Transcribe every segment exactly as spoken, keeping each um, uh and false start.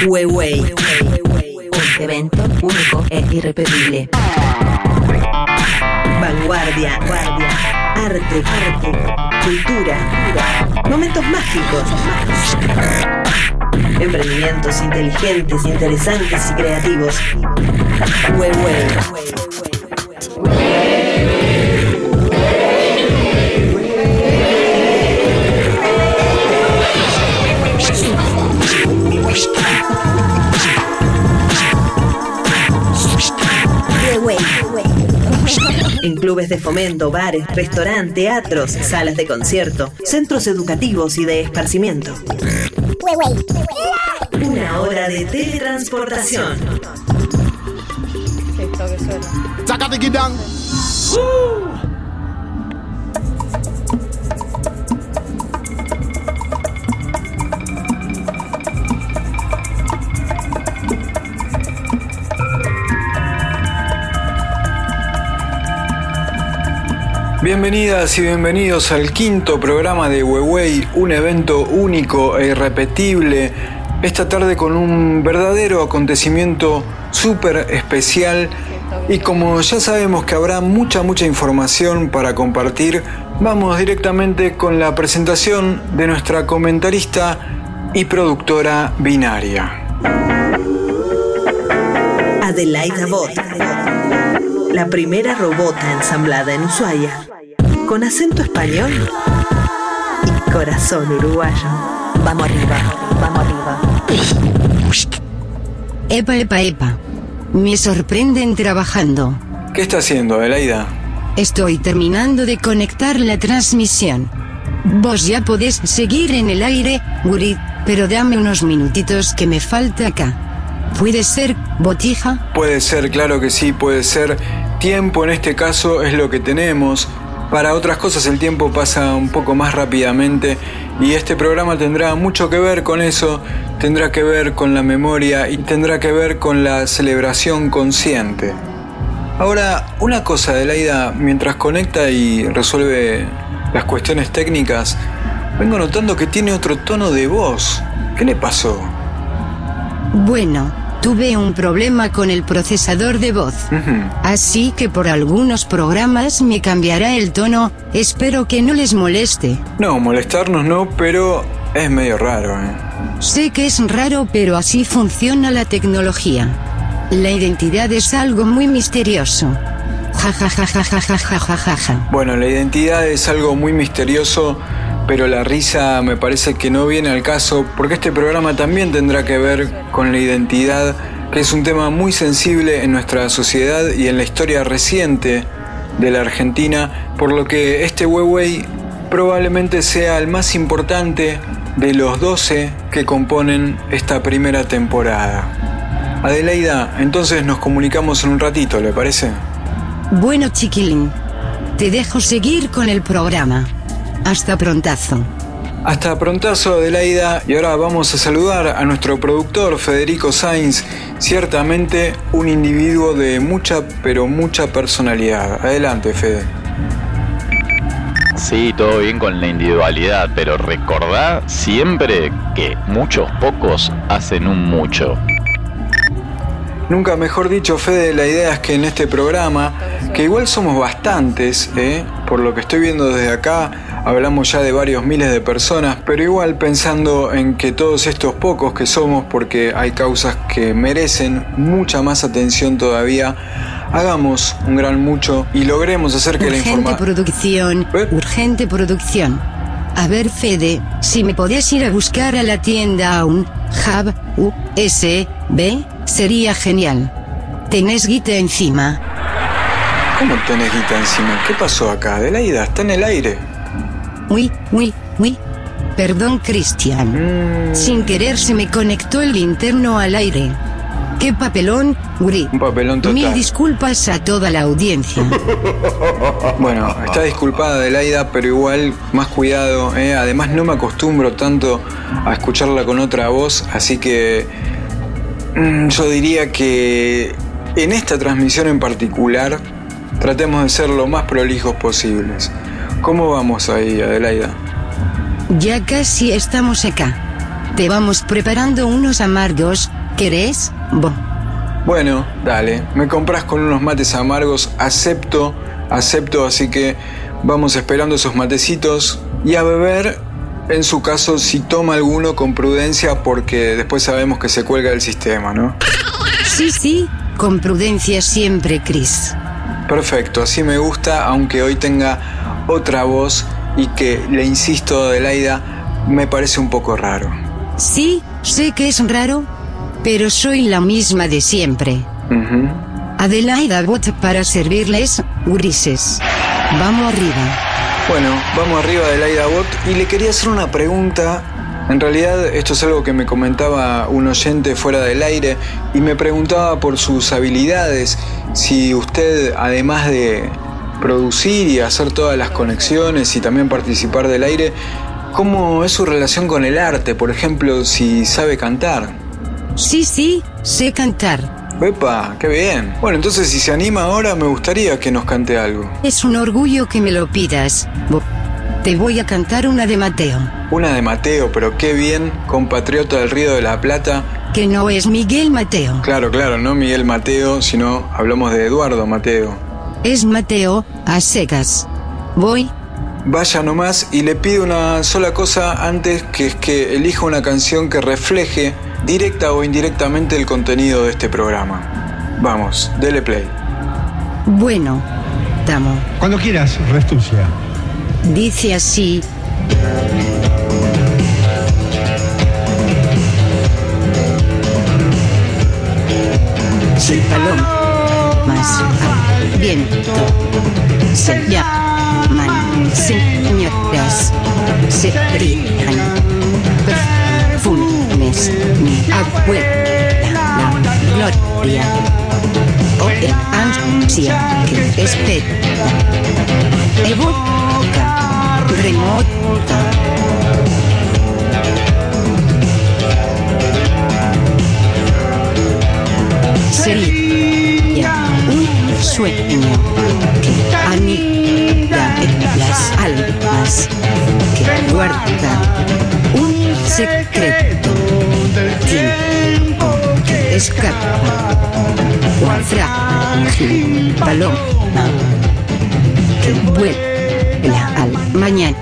Huawei. Un evento único e irrepetible. Vanguardia, guardia, arte, arte, cultura, momentos mágicos, emprendimientos inteligentes, interesantes y creativos. Huawei. En clubes de fomento, bares, restaurantes, teatros, salas de concierto, centros educativos y de esparcimiento. Una hora de teletransportación. Esto que suena. ¡Sácate, Kitán! Bienvenidas y bienvenidos al quinto programa de Huawei, un evento único e irrepetible. Esta tarde con un verdadero acontecimiento súper especial. Y como ya sabemos que habrá mucha, mucha información para compartir, vamos directamente con la presentación de nuestra comentarista y productora binaria. Adelaida Bot, la primera robota ensamblada en Ushuaia, con acento español y corazón uruguayo. Vamos arriba, vamos arriba. Epa, epa, epa. Me sorprenden trabajando. ¿Qué está haciendo, Adelaida? Estoy terminando de conectar la transmisión. Vos ya podés seguir en el aire, gurí, pero dame unos minutitos que me falta acá. ¿Puede ser, botija? Puede ser, claro que sí, puede ser. Tiempo en este caso es lo que tenemos. Para otras cosas el tiempo pasa un poco más rápidamente y este programa tendrá mucho que ver con eso, tendrá que ver con la memoria y tendrá que ver con la celebración consciente. Ahora, una cosa, Adelaida, mientras conecta y resuelve las cuestiones técnicas, vengo notando que tiene otro tono de voz. ¿Qué le pasó? Bueno, tuve un problema con el procesador de voz. Uh-huh. Así que por algunos programas me cambiará el tono. Espero que no les moleste. No, molestarnos no, pero es medio raro, ¿eh? Sé que es raro, pero así funciona la tecnología. La identidad es algo muy misterioso. Ja ja ja ja ja ja ja ja ja ja. Bueno, la identidad es algo muy misterioso, pero la risa me parece que no viene al caso, porque este programa también tendrá que ver con la identidad, que es un tema muy sensible en nuestra sociedad y en la historia reciente de la Argentina, por lo que este Huawei probablemente sea el más importante de los doce que componen esta primera temporada. Adelaida, entonces nos comunicamos en un ratito, ¿le parece? Bueno, chiquilín, te dejo seguir con el programa. Hasta prontazo. Hasta prontazo, Adelaida. Y ahora vamos a saludar a nuestro productor Federico Sainz, ciertamente un individuo de mucha, pero mucha personalidad. Adelante, Fede. Sí, todo bien con la individualidad, pero recordá siempre que muchos pocos hacen un mucho. Nunca mejor dicho, Fede, la idea es que en este programa, que igual somos bastantes, ¿eh? Por lo que estoy viendo desde acá, hablamos ya de varios miles de personas, pero igual pensando en que todos estos pocos que somos, porque hay causas que merecen mucha más atención todavía, hagamos un gran mucho y logremos hacer que urgente la información... producción, ¿Eh? Urgente producción. A ver, Fede, si me podés ir a buscar a la tienda a un Hub U S B, sería genial. ¿Tenés guita encima? ¿Cómo tenés guita encima? ¿Qué pasó acá? Adelaida, está en el aire. Uy, uy, uy. Perdón, Cristian. Mm. Sin querer se me conectó el linterno al aire. ¡Qué papelón, gurí! Un papelón total. Mil disculpas a toda la audiencia. Bueno, está disculpada Adelaida, pero igual más cuidado, ¿eh? Además no me acostumbro tanto a escucharla con otra voz, así que mmm, yo diría que en esta transmisión en particular tratemos de ser lo más prolijos posibles. ¿Cómo vamos ahí, Adelaida? Ya casi estamos acá. te vamos preparando unos amargos, ¿querés? Bo. Bueno, dale, me compras con unos mates amargos, acepto, acepto, así que vamos esperando esos matecitos y a beber, en su caso, si toma alguno con prudencia, porque después sabemos que se cuelga del sistema, ¿no? Sí, sí, con prudencia siempre, Chris. Perfecto, así me gusta, aunque hoy tenga otra voz y que, le insisto, Adelaida, me parece un poco raro. Sí, sé que es raro, pero soy la misma de siempre. Uh-huh. Adelaida Bot para servirles, grises. Vamos arriba. Bueno, vamos arriba, Adelaida Bot, y le quería hacer una pregunta. En realidad esto es algo que me comentaba un oyente fuera del aire y me preguntaba por sus habilidades, si usted, además de producir y hacer todas las conexiones y también participar del aire, ¿cómo es su relación con el arte? Por ejemplo, si sabe cantar. Sí, sí, sé cantar. ¡Epa! ¡Qué bien! Bueno, entonces si se anima ahora, me gustaría que nos cante algo. Es un orgullo que me lo pidas. Bo. Te voy a cantar una de Mateo. Una de Mateo, pero qué bien, compatriota del Río de la Plata. Que no es Miguel Mateo. Claro, claro, no Miguel Mateo, sino hablamos de Eduardo Mateo. Es Mateo, a secas. Voy. Vaya nomás, y le pido una sola cosa antes, que es que elija una canción que refleje directa o indirectamente el contenido de este programa. Vamos, dele play. Bueno, tamo. Cuando quieras, Restucia. Dice así. Soy paloma, más al viento. Se llaman señoras, se brillan perfumes. Mi abuela, la gloria, o el ansia que espera, evoca, remota. Sería un sueño que anida en las almas, que guarda un secreto, tiempo que escapa, un frágil paloma que vuela al mañana.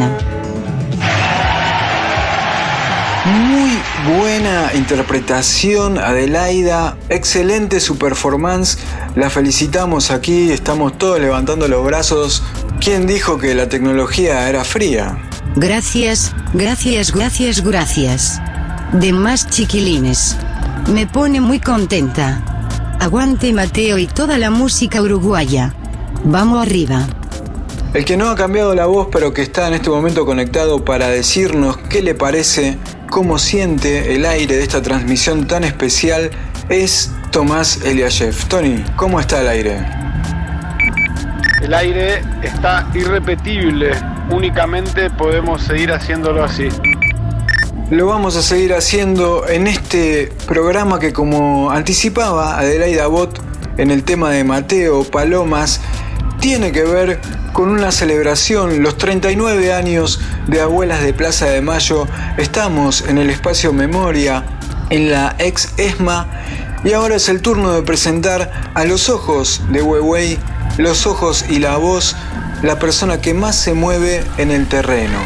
Muy buena interpretación, Adelaida. Excelente su performance. La felicitamos aquí. Estamos todos levantando los brazos. ¿Quién dijo que la tecnología era fría? Gracias, gracias, gracias, gracias. De más chiquilines. Me pone muy contenta. Aguante Mateo y toda la música uruguaya. Vamos arriba. El que no ha cambiado la voz, pero que está en este momento conectado para decirnos qué le parece, cómo siente el aire de esta transmisión tan especial, es Tomás Eliashev. Tony, ¿cómo está el aire? El aire está irrepetible, únicamente podemos seguir haciéndolo así. Lo vamos a seguir haciendo en este programa que, como anticipaba Adelaida Bot en el tema de Mateo Palomas, tiene que ver con una celebración, los treinta y nueve años de Abuelas de Plaza de Mayo. Estamos en el espacio Memoria, en la ex ESMA, y ahora es el turno de presentar a los ojos de Huehue, los ojos y la voz, la persona que más se mueve en el terreno.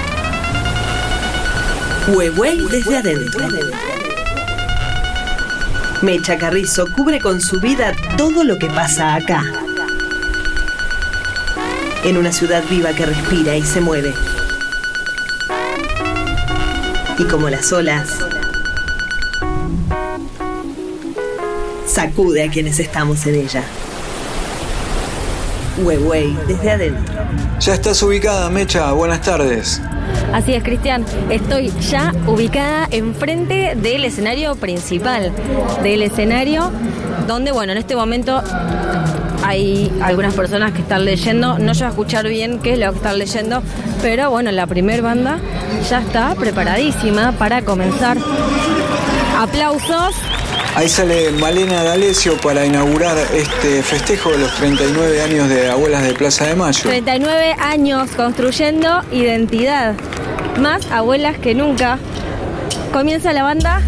Huehue desde adentro. Mecha Carrizo cubre con su vida todo lo que pasa acá. En una ciudad viva que respira y se mueve. Y como las olas, sacude a quienes estamos en ella. Huehue desde adentro. Ya estás ubicada, Mecha. Buenas tardes. Así es, Cristian. Estoy ya ubicada enfrente del escenario principal. Del escenario donde, bueno, en este momento hay algunas personas que están leyendo. No llevo a escuchar bien qué es lo que están leyendo, pero bueno, la primer banda ya está preparadísima para comenzar. Aplausos. Ahí sale Malena D'Alessio para inaugurar este festejo de los treinta y nueve años de Abuelas de Plaza de Mayo. treinta y nueve años construyendo identidad. Más abuelas que nunca. Comienza la banda.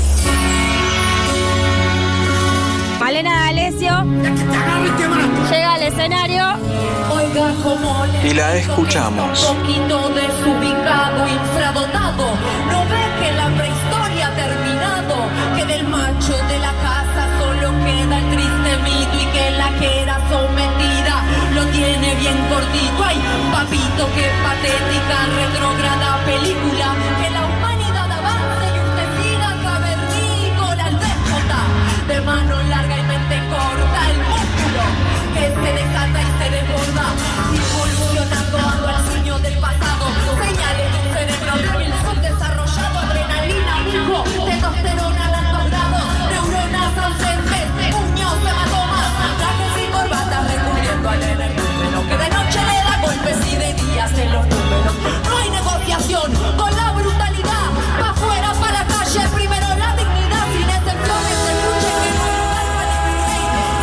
Malena D'Alessio llega al escenario. Oiga, como y la escuchamos. Un poquito desubicado, infradotado. No ve que la prehistoria ha terminado, que del macho de la casa solo queda el triste mito y que la que era sometida lo tiene bien cortito. Ay, papito, qué patética, retrógrada película. Que la humanidad avance y usted siga cavernícola, el déspota de mano larga y mente corta, el músculo que se desata y se desborda, involucionando al niño del pasado. Señales de un cerebro débil, subdesarrollado, adrenalina, hijo, testosterona a altos grados, neuronas ausentes, puños, hematomas, trajes y corbatas recubriendo al enemigo, que de noche le da golpes y de día se los números. No hay negociación con la brutalidad, pa' afuera, pa' la calle, primero la dignidad, sin excepciones, se luche que no hay lugar para el rey.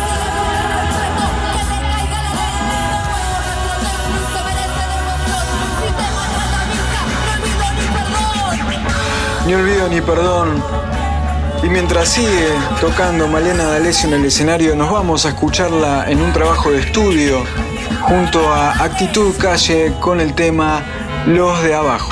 Se le caiga la ley, no puedo retroceder, se merece devoción, si te maltrata Mirka, no olvido ni perdón. Ni olvido ni perdón. Y mientras sigue tocando Malena D'Alessio en el escenario, nos vamos a escucharla en un trabajo de estudio junto a Actitud Calle con el tema Los de Abajo.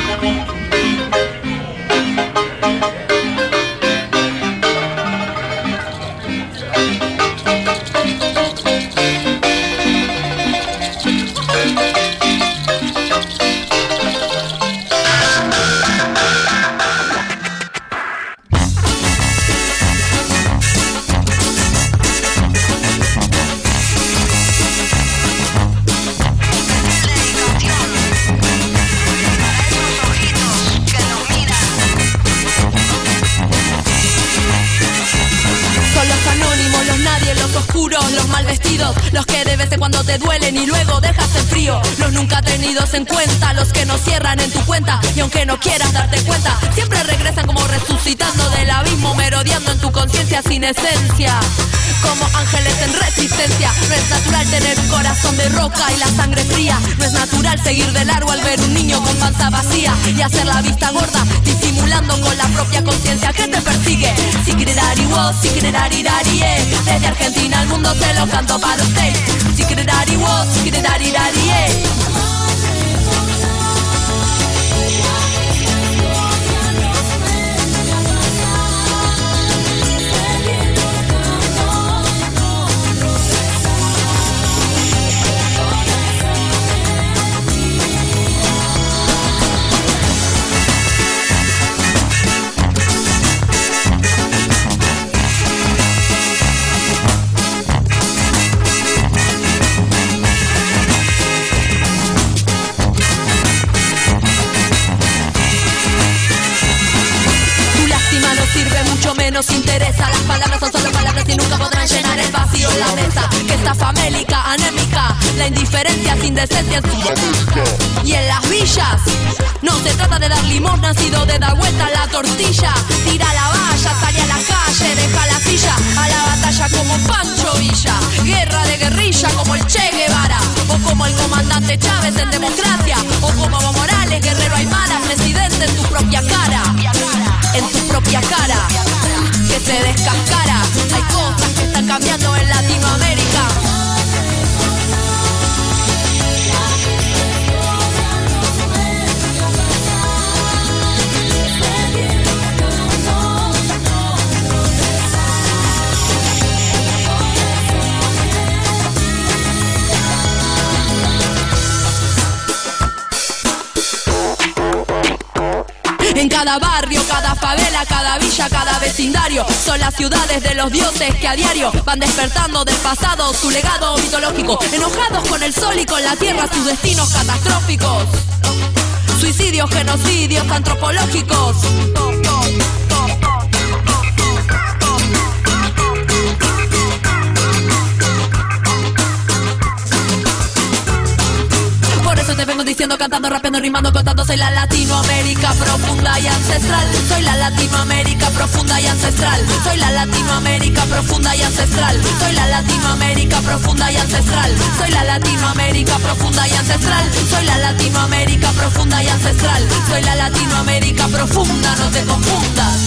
Los que de vez en cuando te duelen y luego dejas en frío. Los nunca tenidos en cuenta, los que no cierran en tu cuenta. Y aunque no quieras darte cuenta, siempre regresan como resucitando del abismo, merodeando en tu conciencia sin esencia. Como ángeles en resistencia. No es natural tener un corazón de roca y la sangre fría. No es natural seguir de largo al ver un niño con panza vacía y hacer la vista gorda, disimulando con la propia conciencia que te persigue. Si quererari vos, si quererari dari, eh. Desde Argentina al mundo te lo canto para usted. Si quererari vos, si quererari dari, eh. Nos interesa, las palabras son solo palabras y nunca podrán llenar el vacío en la mesa. Que está famélica, anémica, la indiferencia sin decencia en su boca. Y en las villas no se trata de dar limosna, sino de dar vuelta a la tortilla. Tira la valla, sale a la calle, deja la silla, a la batalla como Pancho Villa. Guerra de guerrilla como el Che Guevara, o como el comandante Chávez en democracia, o como Evo Morales, guerrero Aymara, presidente en tu propia cara. En tu propia cara, que se descascara. Hay cosas que están cambiando en Latinoamérica. En cada barrio, cada favela, cada villa, cada vecindario, son las ciudades de los dioses que a diario van despertando del pasado su legado mitológico, enojados con el sol y con la tierra, sus destinos catastróficos, suicidios, genocidios antropológicos. Te vengo diciendo, cantando, rapeando, rimando, contando. Soy la Latinoamérica profunda y ancestral. Soy la Latinoamérica profunda y ancestral. Soy la Latinoamérica profunda y ancestral. Soy la Latinoamérica profunda y ancestral. Soy la Latinoamérica profunda y ancestral. Soy la Latinoamérica profunda y ancestral. Soy la Latinoamérica profunda, no te confundas.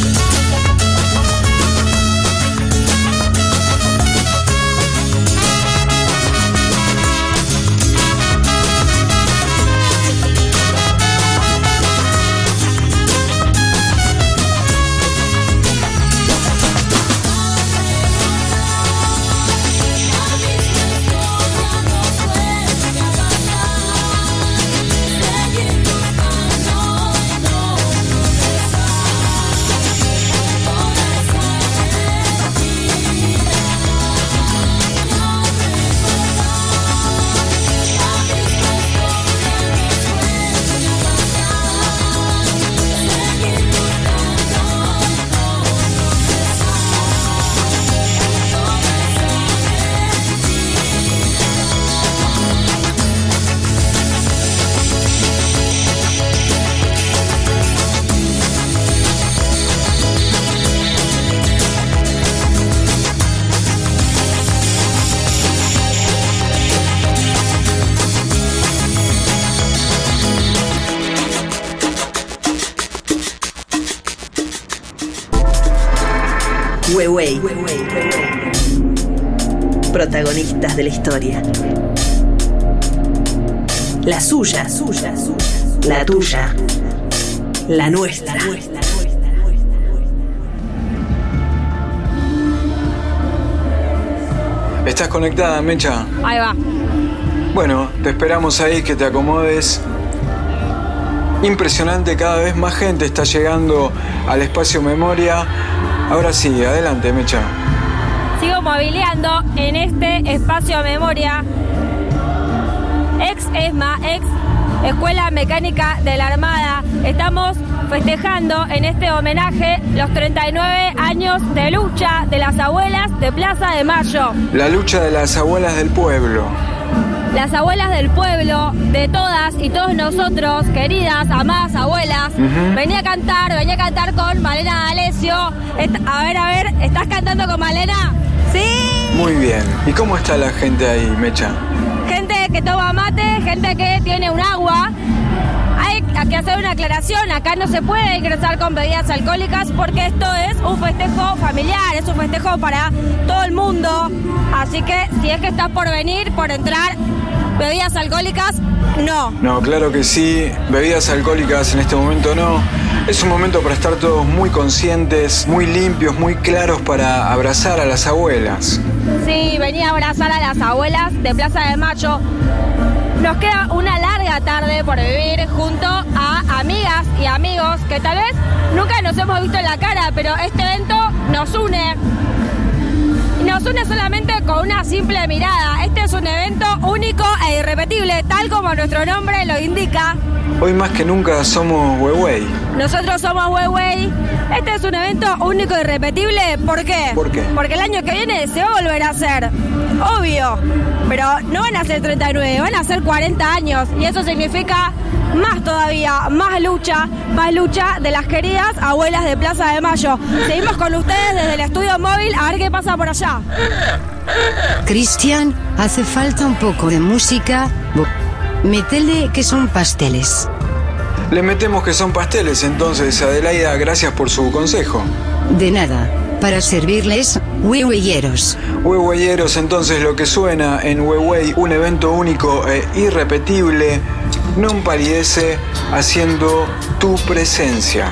Huehue, protagonistas de la historia. La suya, suya, la tuya, la nuestra. ¿Estás conectada, Mecha? Ahí va. Bueno, te esperamos ahí, que te acomodes. Impresionante, cada vez más gente está llegando al espacio Memoria. Ahora sí, adelante, Mecha. Sigo movileando en este espacio Memoria. Ex ESMA, ex Escuela Mecánica de la Armada. Estamos festejando en este homenaje los treinta y nueve años de lucha de las abuelas de Plaza de Mayo. La lucha de las abuelas del pueblo. Las abuelas del pueblo, de todas y todos nosotros, queridas, amadas abuelas. Uh-huh. Venía a cantar, venía a cantar con Malena D'Alessio. A ver, a ver, ¿estás cantando con Malena? ¡Sí! Muy bien. ¿Y cómo está la gente ahí, Mecha? Gente que toma mate, gente que tiene un agua. Hay que hacer una aclaración, acá no se puede ingresar con bebidas alcohólicas porque esto es un festejo familiar, es un festejo para todo el mundo. Así que si es que estás por venir, por entrar, bebidas alcohólicas, no. No, claro que sí, bebidas alcohólicas en este momento no. Es un momento para estar todos muy conscientes, muy limpios, muy claros para abrazar a las abuelas. Sí, venía a abrazar a las abuelas de Plaza de Mayo. Nos queda una larga tarde por vivir junto a amigas y amigos que tal vez nunca nos hemos visto en la cara, pero este evento nos une. Nos une solamente con una simple mirada. Este es un evento único e irrepetible, tal como nuestro nombre lo indica. Hoy más que nunca somos Huehue. Nosotros somos Huehue. Este es un evento único e irrepetible. ¿Por qué? ¿Por qué? Porque el año que viene se va a volver a hacer. Obvio. Pero no van a ser treinta y nueve, van a ser cuarenta años. Y eso significa más todavía, más lucha, más lucha de las queridas abuelas de Plaza de Mayo. Seguimos con ustedes desde el estudio móvil a ver qué pasa por allá. Cristian, hace falta un poco de música. Métele que son pasteles. Le metemos que son pasteles, entonces, Adelaida, gracias por su consejo. De nada, para servirles, huehueyeros. Huehueyeros, entonces lo que suena en Huehue, un evento único e irrepetible, no empalidece haciendo tu presencia.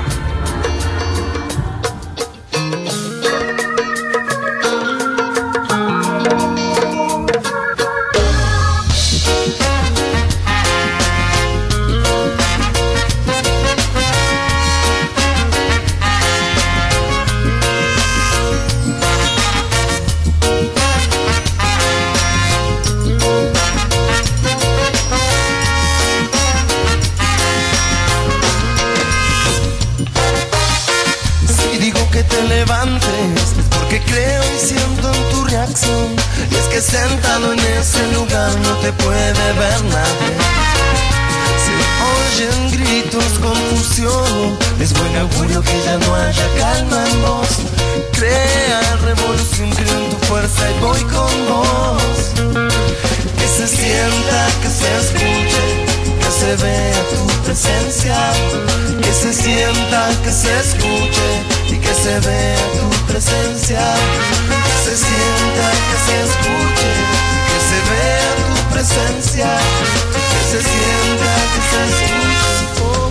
Sentado en ese lugar no te puede ver nadie. Se oyen gritos, confusión. Es buen augurio que ya no haya calma en vos. Crea revolución, creo en tu fuerza y voy con vos. Que se sienta, que se escuche, que se vea tu presencia. Que se sienta, que se escuche y que se vea tu presencia. Que se sienta, que se escuche y que se vea tu presencia. Que se sienta, que se escuche. Oh.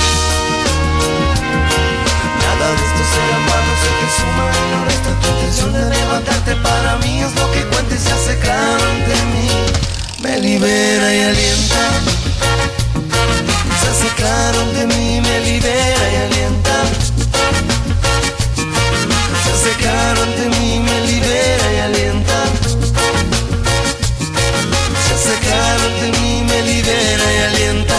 Nada de esto será malo, sé que suma y no resta. Tu intención de levantarte para mí es lo que cuenta y se hace claro ante mí. Me libera y alienta. Se hace claro ante mí, me libera y alienta. Se hace claro ante mí, me libera y alienta. Se hace claro ante mí, me libera y alienta.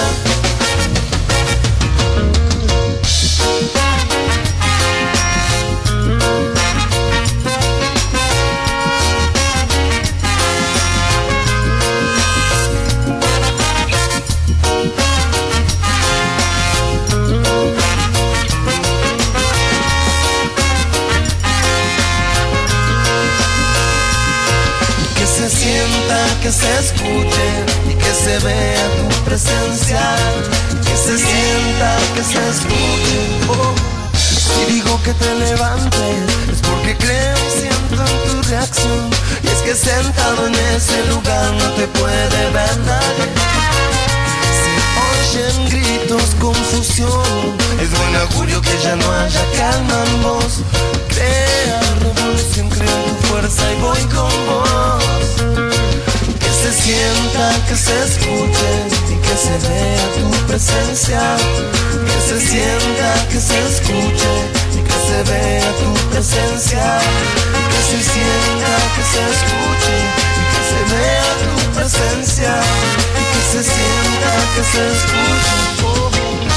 Que se escuche y que se vea tu presencia. Que se sienta, que se escuche. Oh. Si digo que te levantes es porque creo y siento en tu reacción. Y es que sentado en ese lugar no te puede ver nadie. Se oyen gritos, confusión. Es buen augurio que ya no haya calma en vos. Crea revolución, creo en tu fuerza y voy con vos. Que se sienta, que se escuche y que se vea tu presencia. Que se sienta, que se escuche y que se vea tu presencia. Que se sienta, que se escuche y que se vea tu presencia. Y que se sienta, que se escuche. Oh.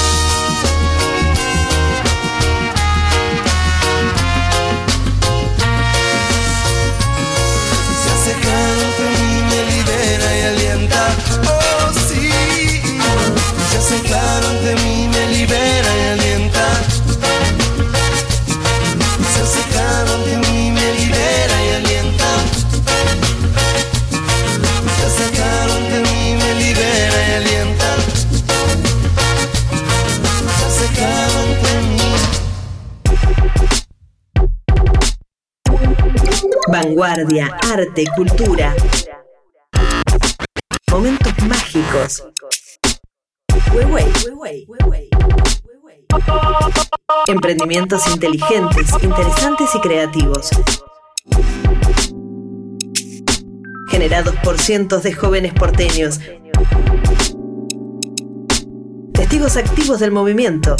Se hace claro ante mí, me libera y alienta. Oh sí. Se hace claro ante mí, me libera y alienta. Se hace claro ante mí, me libera y alienta. Se hace claro ante mí, me libera y alienta. Se hace claro ante mí. Vanguardia, arte, cultura. Momentos mágicos. Huehue. Emprendimientos inteligentes, interesantes y creativos. Generados por cientos de jóvenes porteños. Testigos activos del movimiento.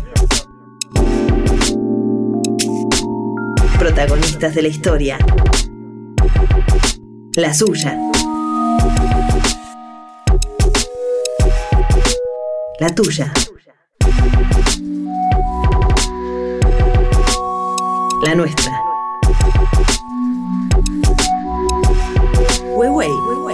Protagonistas de la historia. La suya. La tuya. La nuestra. Huehue.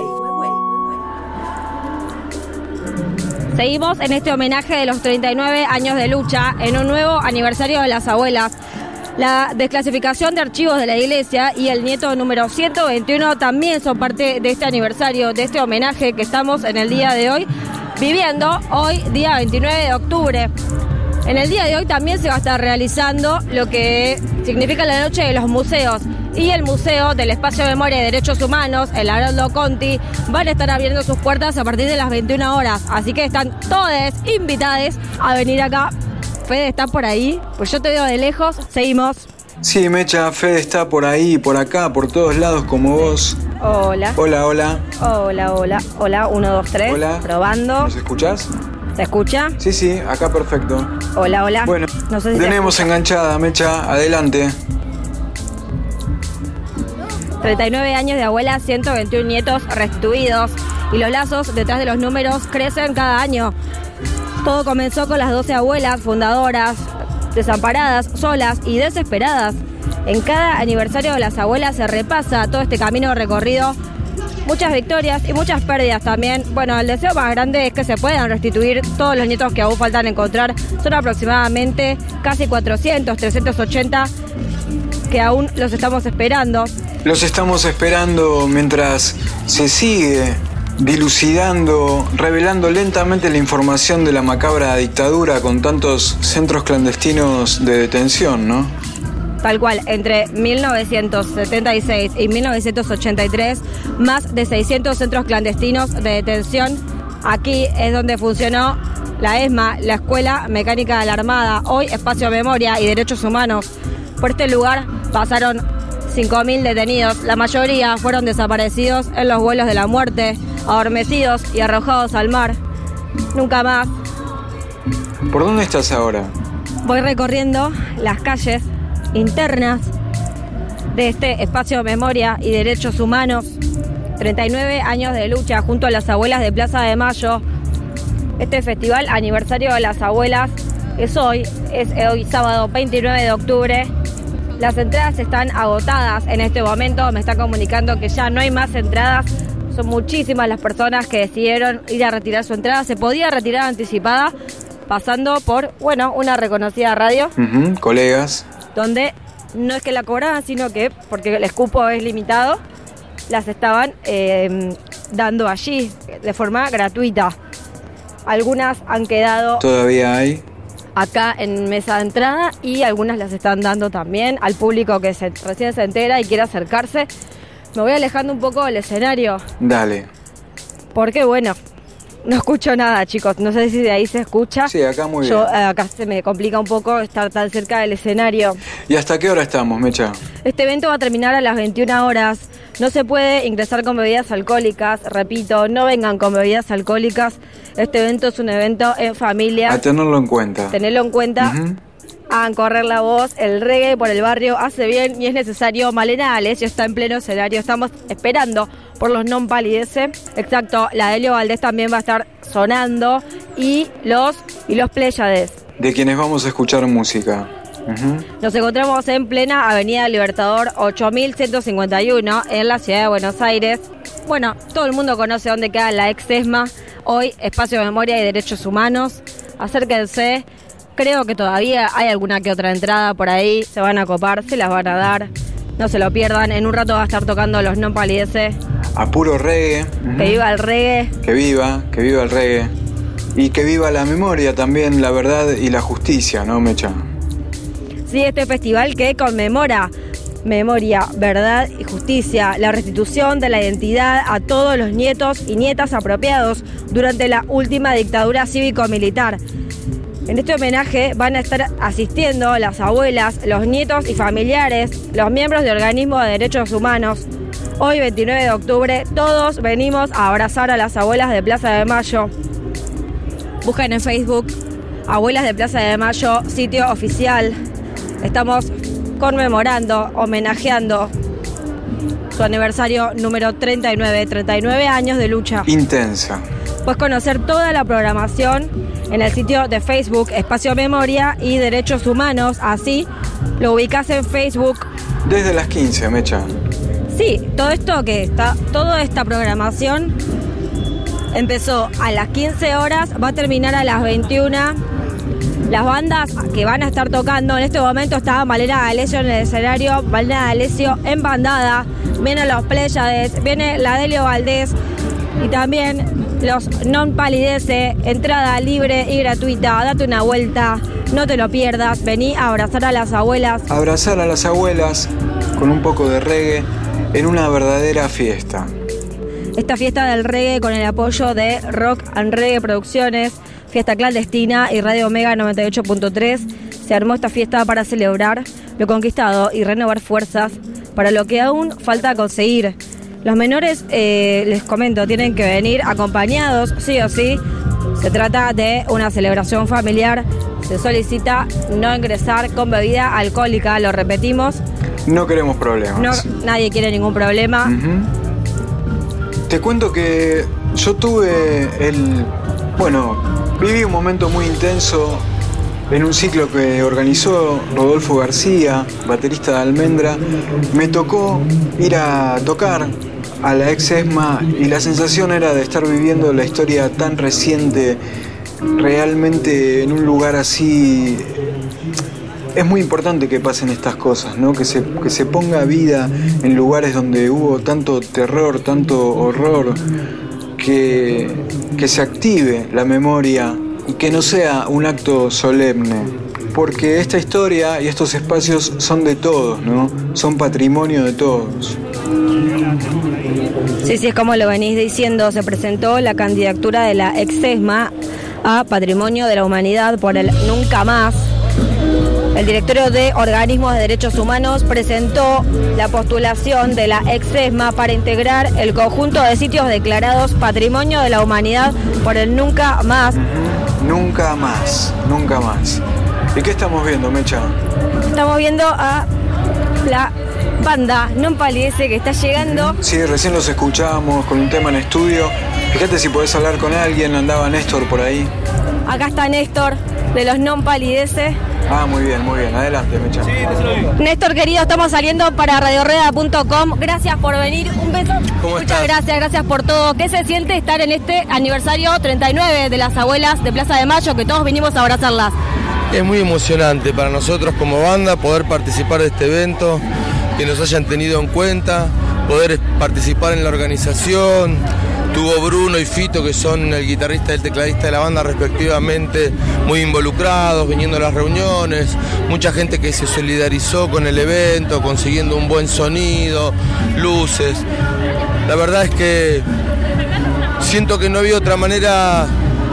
Seguimos en este homenaje de los treinta y nueve años de lucha en un nuevo aniversario de las abuelas. La desclasificación de archivos de la iglesia y el nieto número ciento veintiuno también son parte de este aniversario, de este homenaje que estamos en el día de hoy viviendo, hoy día veintinueve de octubre. En el día de hoy también se va a estar realizando lo que significa la noche de los museos, y el Museo del Espacio de Memoria y Derechos Humanos, el Haroldo Conti, van a estar abriendo sus puertas a partir de las veintiuna horas, así que están todos invitados a venir acá. Fede, ¿está por ahí? Pues yo te veo de lejos. Seguimos. Sí, Mecha, Fede está por ahí, por acá, por todos lados como vos. Hola. Hola, hola. Hola, hola. Hola, uno, dos, tres. Hola. Probando. ¿Nos escuchás? ¿Se escucha? Sí, sí, acá perfecto. Hola, hola. Bueno, no sé si tenemos enganchada, Mecha, adelante. treinta y nueve años de abuela, ciento veintiún nietos restituidos, y los lazos detrás de los números crecen cada año. Todo comenzó con las doce abuelas fundadoras, desamparadas, solas y desesperadas. En cada aniversario de las abuelas se repasa todo este camino recorrido muchas victorias y muchas pérdidas también. Bueno, el deseo más grande es que se puedan restituir todos los nietos que aún faltan encontrar. Son aproximadamente casi cuatrocientos, trescientos ochenta que aún los estamos esperando. Los estamos esperando mientras se sigue dilucidando, revelando lentamente la información de la macabra dictadura con tantos centros clandestinos de detención, ¿no? Tal cual, entre mil novecientos setenta y seis y mil novecientos ochenta y tres, más de seiscientos centros clandestinos de detención. Aquí es donde funcionó la ESMA, la Escuela Mecánica de la Armada, hoy Espacio Memoria y Derechos Humanos. Por este lugar pasaron cinco mil detenidos, la mayoría fueron desaparecidos en los vuelos de la muerte, adormecidos y arrojados al mar. Nunca más. ¿Por dónde estás ahora? Voy recorriendo las calles internas de este Espacio Memoria y Derechos Humanos. treinta y nueve años de lucha junto a las abuelas de Plaza de Mayo. Este festival aniversario de las abuelas es hoy, es hoy sábado veintinueve de octubre. Las entradas están agotadas en este momento, me está comunicando que ya no hay más entradas. Son muchísimas las personas que decidieron ir a retirar su entrada. Se podía retirar anticipada pasando por, bueno, una reconocida radio. Uh-huh, colegas. Donde no es que la cobraban, sino que, porque el cupo es limitado, las estaban eh, dando allí de forma gratuita. Algunas han quedado... ¿Todavía hay? Acá en mesa de entrada y algunas las están dando también al público que se, recién se entera y quiere acercarse. Me voy alejando un poco del escenario. Dale. Porque bueno, no escucho nada, chicos. No sé si de ahí se escucha. Sí, acá muy Yo, bien. eh, acá se me complica un poco estar tan cerca del escenario. ¿Y hasta qué hora estamos, Mecha? Este evento va a terminar a las veintiuna horas. No se puede ingresar con bebidas alcohólicas. Repito, no vengan con bebidas alcohólicas. Este evento es un evento en familia. A tenerlo en cuenta. Tenerlo en cuenta. Uh-huh. Hagan correr la voz. El reggae por el barrio hace bien y es necesario. Malena Alessio está en pleno escenario. Estamos esperando por los non palidece. Exacto, la Delio Valdés también va a estar sonando. Y los, y los Pléyades. De quienes vamos a escuchar música. Uh-huh. Nos encontramos en plena Avenida Libertador ocho mil ciento cincuenta y uno en la ciudad de Buenos Aires. Bueno, todo el mundo conoce dónde queda la ex ESMA. Hoy, Espacio de Memoria y Derechos Humanos. Acérquense. Creo que todavía hay alguna que otra entrada por ahí. Se van a copar, se las van a dar. No se lo pierdan. En un rato va a estar tocando los Non Palidece. A puro reggae. Uh-huh. Que viva el reggae. Que viva, que viva el reggae. Y que viva la memoria también, la verdad y la justicia, ¿no, Mecha? Sí, este festival que conmemora memoria, verdad y justicia, la restitución de la identidad a todos los nietos y nietas apropiados durante la última dictadura cívico-militar. En este homenaje van a estar asistiendo las abuelas, los nietos y familiares, los miembros de organismos de derechos humanos. Hoy, veintinueve de octubre, todos venimos a abrazar a las abuelas de Plaza de Mayo. Busquen en Facebook Abuelas de Plaza de Mayo, sitio oficial. Estamos conmemorando, homenajeando su aniversario número treinta y nueve, treinta y nueve años de lucha. Intensa. Puedes conocer toda la programación en el sitio de Facebook Espacio Memoria y Derechos Humanos. Así lo ubicás en Facebook. Desde las quince, Mecha. Sí, todo esto que está, toda esta programación empezó a las quince horas, va a terminar a las veintiuna. Las bandas que van a estar tocando, en este momento está Malena Alessio en el escenario, Malena Alessio en bandada, vienen los Pléyades, viene la Delio Valdés y también los Non Palidece, entrada libre y gratuita, date una vuelta, no te lo pierdas, vení a abrazar a las abuelas. Abrazar a las abuelas con un poco de reggae en una verdadera fiesta. Esta fiesta del reggae con el apoyo de Rock and Reggae Producciones, Fiesta Clandestina y Radio Omega noventa y ocho punto tres. Se armó esta fiesta para celebrar lo conquistado y renovar fuerzas para lo que aún falta conseguir. Los menores, eh, les comento, tienen que venir acompañados, sí o sí. Se trata de una celebración familiar. Se solicita no ingresar con bebida alcohólica, lo repetimos. No queremos problemas. No, nadie quiere ningún problema. Uh-huh. Te cuento que yo tuve el... Bueno, viví un momento muy intenso en un ciclo que organizó Rodolfo García, baterista de Almendra. Me tocó ir a tocar a la ex ESMA y la sensación era de estar viviendo la historia tan reciente, realmente en un lugar así. Es muy importante que pasen estas cosas, ¿no? Que se, que se ponga vida en lugares donde hubo tanto terror, tanto horror, que, que se active la memoria y que no sea un acto solemne. Porque esta historia y estos espacios son de todos, ¿no? Son patrimonio de todos. Sí, sí, es como lo venís diciendo, se presentó la candidatura de la ex ESMA a Patrimonio de la Humanidad por el Nunca Más. El directorio de Organismos de Derechos Humanos presentó la postulación de la ex ESMA para integrar el conjunto de sitios declarados Patrimonio de la Humanidad por el Nunca Más. Nunca más, nunca más. ¿Y qué estamos viendo, Mecha? Estamos viendo a la banda No Empalidece que está llegando. Sí, recién los escuchábamos con un tema en estudio. Fíjate si podés hablar con alguien, andaba Néstor por ahí. Acá está Néstor de los No Empalidece. Ah, muy bien, muy bien. Adelante, Mecha. Sí, Néstor, querido, estamos saliendo para radio rueda punto com. Gracias por venir. Un beso. ¿Cómo Muchas estás? gracias, gracias por todo. ¿Qué se siente estar en este aniversario treinta y nueve de las abuelas de Plaza de Mayo, que todos vinimos a abrazarlas? Es muy emocionante para nosotros como banda poder participar de este evento, que nos hayan tenido en cuenta, poder participar en la organización. Tuvo Bruno y Fito, que son el guitarrista y el tecladista de la banda respectivamente, muy involucrados, viniendo a las reuniones, mucha gente que se solidarizó con el evento, consiguiendo un buen sonido, luces. La verdad es que siento que no había otra manera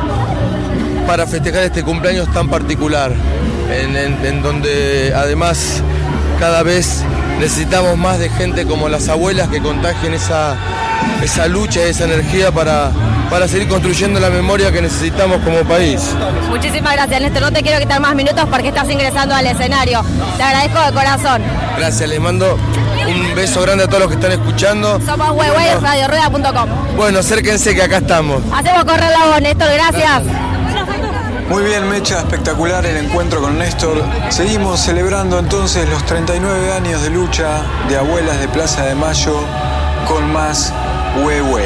para festejar este cumpleaños tan particular, en, en, en donde además cada vez necesitamos más de gente como las abuelas que contagien esa, esa lucha, esa energía para, para seguir construyendo la memoria que necesitamos como país. Muchísimas gracias, Néstor. No te quiero quitar más minutos porque estás ingresando al escenario. Te agradezco de corazón. Gracias, les mando un beso grande a todos los que están escuchando. Somos Huehue, radio rueda punto com. Bueno, acérquense que acá estamos. Hacemos correr la voz, Néstor. Gracias. gracias. Muy bien, Mecha, espectacular el encuentro con Néstor. Seguimos celebrando entonces los treinta y nueve años de lucha de Abuelas de Plaza de Mayo con más Huehue.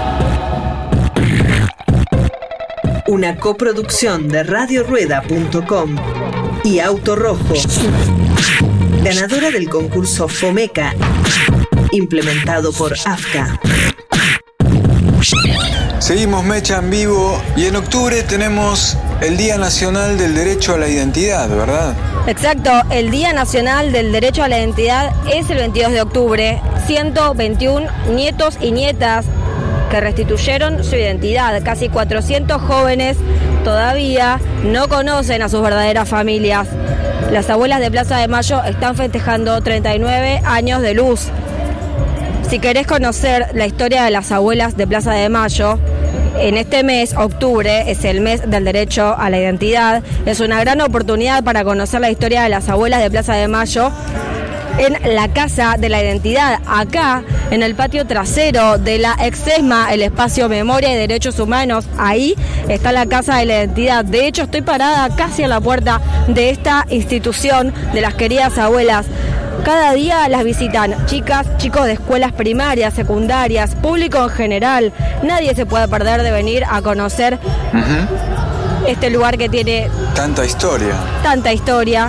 Una coproducción de radio rueda punto com y Auto Rojo. Ganadora del concurso FOMECA, implementado por A F C A. Seguimos, Mecha, en vivo, y en octubre tenemos el Día Nacional del Derecho a la Identidad, ¿verdad? Exacto, el Día Nacional del Derecho a la Identidad es el veintidós de octubre. ciento veintiún nietos y nietas que restituyeron su identidad. Casi cuatrocientos jóvenes todavía no conocen a sus verdaderas familias. Las abuelas de Plaza de Mayo están festejando treinta y nueve años de luz. Si querés conocer la historia de las abuelas de Plaza de Mayo, en este mes, octubre, es el mes del derecho a la identidad. Es una gran oportunidad para conocer la historia de las abuelas de Plaza de Mayo en la Casa de la Identidad, acá en el patio trasero de la ex ESMA, el espacio Memoria y Derechos Humanos. Ahí está la Casa de la Identidad. De hecho, estoy parada casi a la puerta de esta institución de las queridas abuelas. Cada día las visitan chicas, chicos de escuelas primarias, secundarias, público en general. Nadie se puede perder de venir a conocer uh-huh. este lugar que tiene tanta historia. Tanta historia.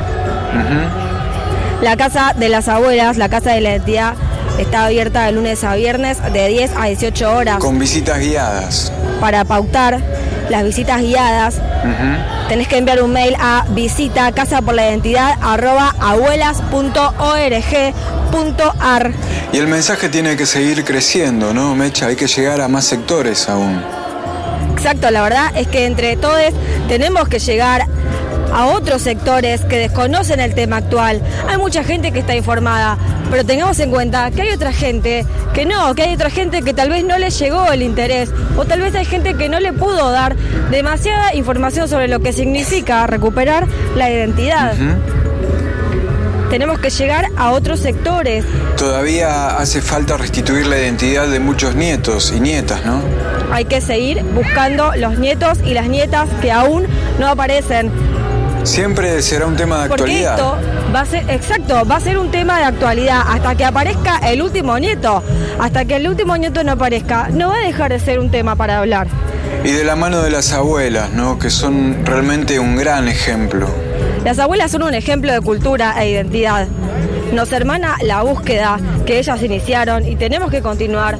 Uh-huh. La Casa de las Abuelas, la Casa de la Identidad, está abierta de lunes a viernes de diez a dieciocho horas. Con visitas guiadas. Para pautar las visitas guiadas, uh-huh. tenés que enviar un mail a visita casa por la identidad arroba abuelas punto org punto ar. Y el mensaje tiene que seguir creciendo, ¿no, Mecha? Hay que llegar a más sectores aún. Exacto, la verdad es que entre todos tenemos que llegar a otros sectores que desconocen el tema actual. Hay mucha gente que está informada, pero tengamos en cuenta que hay otra gente que no, que hay otra gente que tal vez no le llegó el interés, o tal vez hay gente que no le pudo dar demasiada información sobre lo que significa recuperar la identidad. Uh-huh. Tenemos que llegar a otros sectores. Todavía hace falta restituir la identidad de muchos nietos y nietas, ¿no? Hay que seguir buscando los nietos y las nietas que aún no aparecen. Siempre será un tema de Porque actualidad. esto va a ser, exacto, va a ser un tema de actualidad hasta que aparezca el último nieto. Hasta que el último nieto no aparezca, no va a dejar de ser un tema para hablar. Y de la mano de las abuelas, ¿no? Que son realmente un gran ejemplo. Las abuelas son un ejemplo de cultura e identidad. Nos hermana la búsqueda que ellas iniciaron y tenemos que continuar.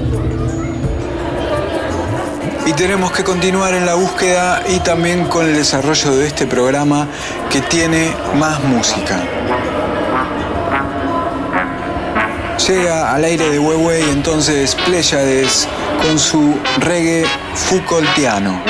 Y tenemos que continuar en la búsqueda y también con el desarrollo de este programa que tiene más música. Llega al aire de Huehue y entonces Pléyades con su reggae Foucaultiano.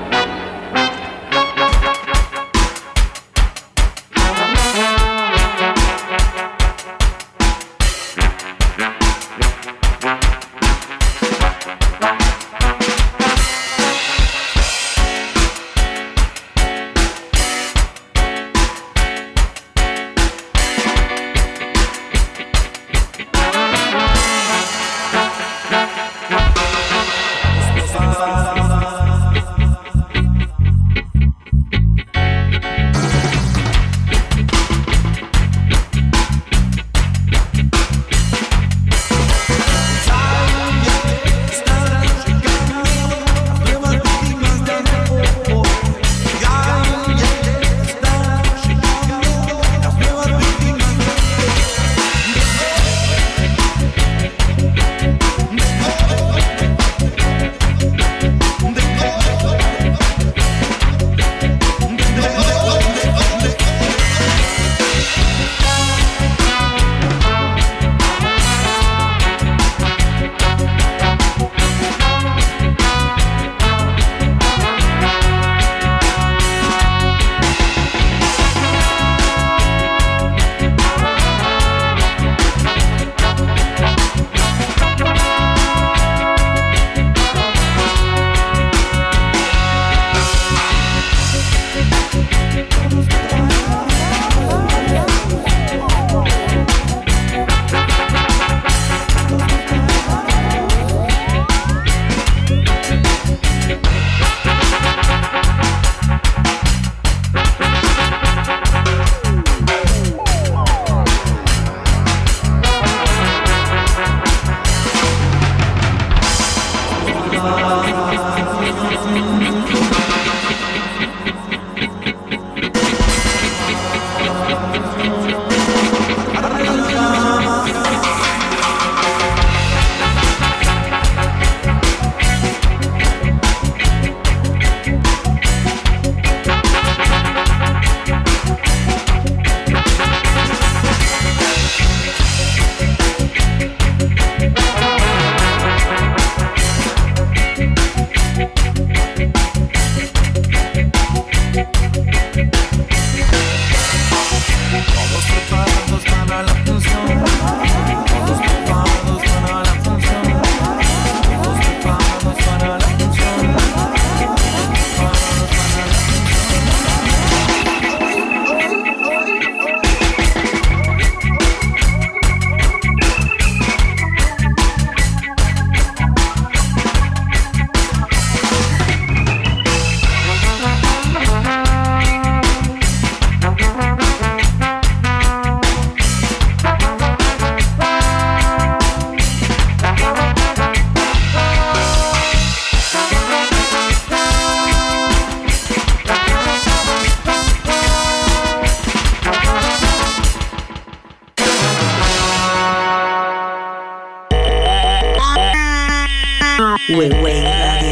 Huehue Radio.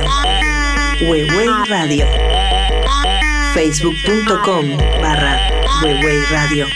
Huehue Radio. facebook punto com barra Huehue Radio.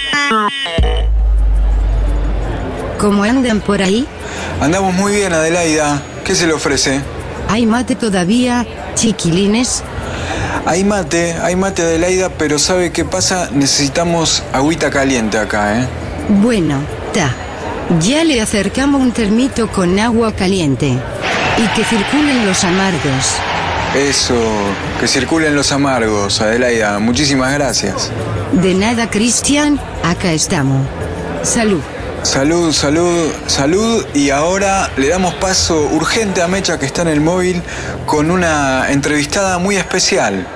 ¿Cómo andan por ahí? Andamos muy bien, Adelaida. ¿Qué se le ofrece? ¿Hay mate todavía, chiquilines? Hay mate, hay mate, Adelaida, pero ¿sabe qué pasa? Necesitamos agüita caliente acá, ¿eh? Bueno, ta. Ya le acercamos un termito con agua caliente. Y que circulen los amargos. Eso, que circulen los amargos, Adelaida. Muchísimas gracias. De nada, Cristian. Acá estamos. Salud. Salud, salud, salud. Y ahora le damos paso urgente a Mecha, que está en el móvil, con una entrevistada muy especial.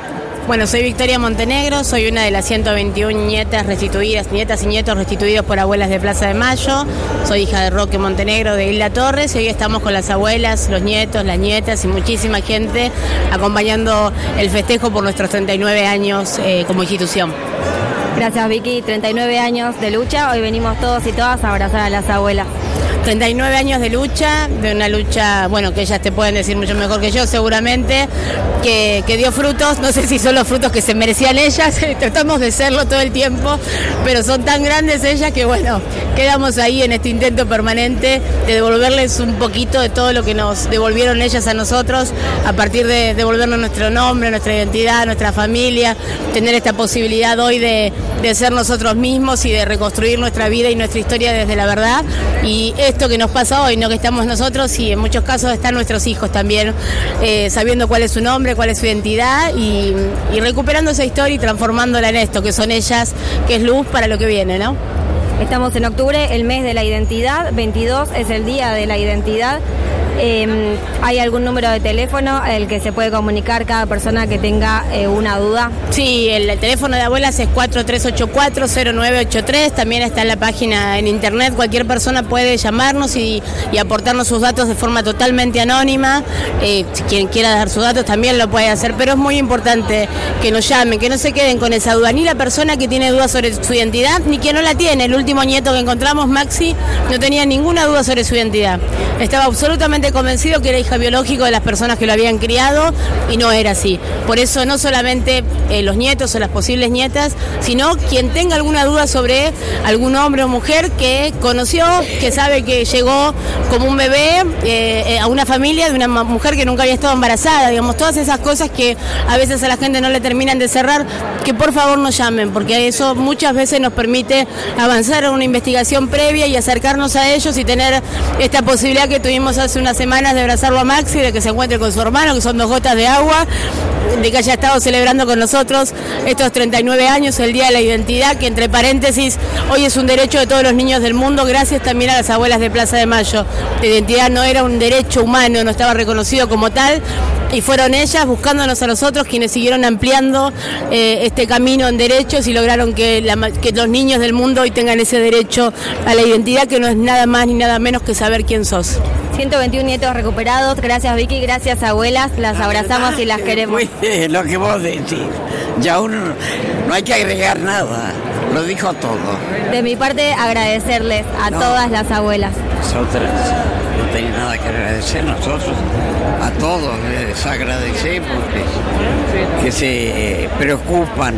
Bueno, soy Victoria Montenegro, soy una de las ciento veintiuna nietas restituidas, nietas y nietos restituidos por abuelas de Plaza de Mayo. Soy hija de Roque Montenegro de Hilda Torres y hoy estamos con las abuelas, los nietos, las nietas y muchísima gente acompañando el festejo por nuestros treinta y nueve años eh, como institución. Gracias, Vicky. treinta y nueve años de lucha. Hoy venimos todos y todas a abrazar a las abuelas. treinta y nueve años de lucha, de una lucha, bueno, que ellas te pueden decir mucho mejor que yo seguramente, que, que dio frutos, no sé si son los frutos que se merecían ellas, tratamos de serlo todo el tiempo, pero son tan grandes ellas que bueno, quedamos ahí en este intento permanente de devolverles un poquito de todo lo que nos devolvieron ellas a nosotros, a partir de devolvernos nuestro nombre, nuestra identidad, nuestra familia, tener esta posibilidad hoy de, de ser nosotros mismos y de reconstruir nuestra vida y nuestra historia desde la verdad, y esto que nos pasa hoy, no que estamos nosotros y en muchos casos están nuestros hijos también, eh, sabiendo cuál es su nombre, cuál es su identidad y, y recuperando esa historia y transformándola en esto, que son ellas, que es luz para lo que viene, ¿no? Estamos en octubre, el mes de la identidad, veintidós es el día de la identidad. Eh, ¿Hay algún número de teléfono al que se puede comunicar cada persona que tenga eh, una duda? Sí, el, el teléfono de abuelas es cuatro tres ocho cuatro cero nueve ocho tres, también está en la página en internet, cualquier persona puede llamarnos y, y aportarnos sus datos de forma totalmente anónima, eh, si quien quiera dar sus datos también lo puede hacer, pero es muy importante que nos llamen, que no se queden con esa duda, ni la persona que tiene dudas sobre su identidad, ni quien no la tiene. El último nieto que encontramos, Maxi, no tenía ninguna duda sobre su identidad, estaba absolutamente convencido que era hija biológico de las personas que lo habían criado y no era así. Por eso no solamente eh, los nietos o las posibles nietas, sino quien tenga alguna duda sobre algún hombre o mujer que conoció, que sabe que llegó como un bebé eh, a una familia de una mujer que nunca había estado embarazada, digamos, todas esas cosas que a veces a la gente no le terminan de cerrar, que por favor nos llamen, porque eso muchas veces nos permite avanzar en una investigación previa y acercarnos a ellos y tener esta posibilidad que tuvimos hace unas semanas de abrazarlo a Maxi, de que se encuentre con su hermano, que son dos gotas de agua, de que haya estado celebrando con nosotros estos treinta y nueve años, el Día de la Identidad, que entre paréntesis, hoy es un derecho de todos los niños del mundo, gracias también a las abuelas de Plaza de Mayo. La identidad no era un derecho humano, no estaba reconocido como tal, y fueron ellas buscándonos a nosotros quienes siguieron ampliando eh, este camino en derechos y lograron que, la, que los niños del mundo hoy tengan ese derecho a la identidad, que no es nada más ni nada menos que saber quién sos. ciento veintiún nietos recuperados, gracias Vicky, gracias abuelas, las abrazamos y las queremos. Muy, lo que vos decís, ya uno no hay que agregar nada, lo dijo todo. De mi parte, agradecerles a no, todas las abuelas. Nosotras no tenemos nada que agradecer, nosotros a todos les agradecemos que, que se preocupan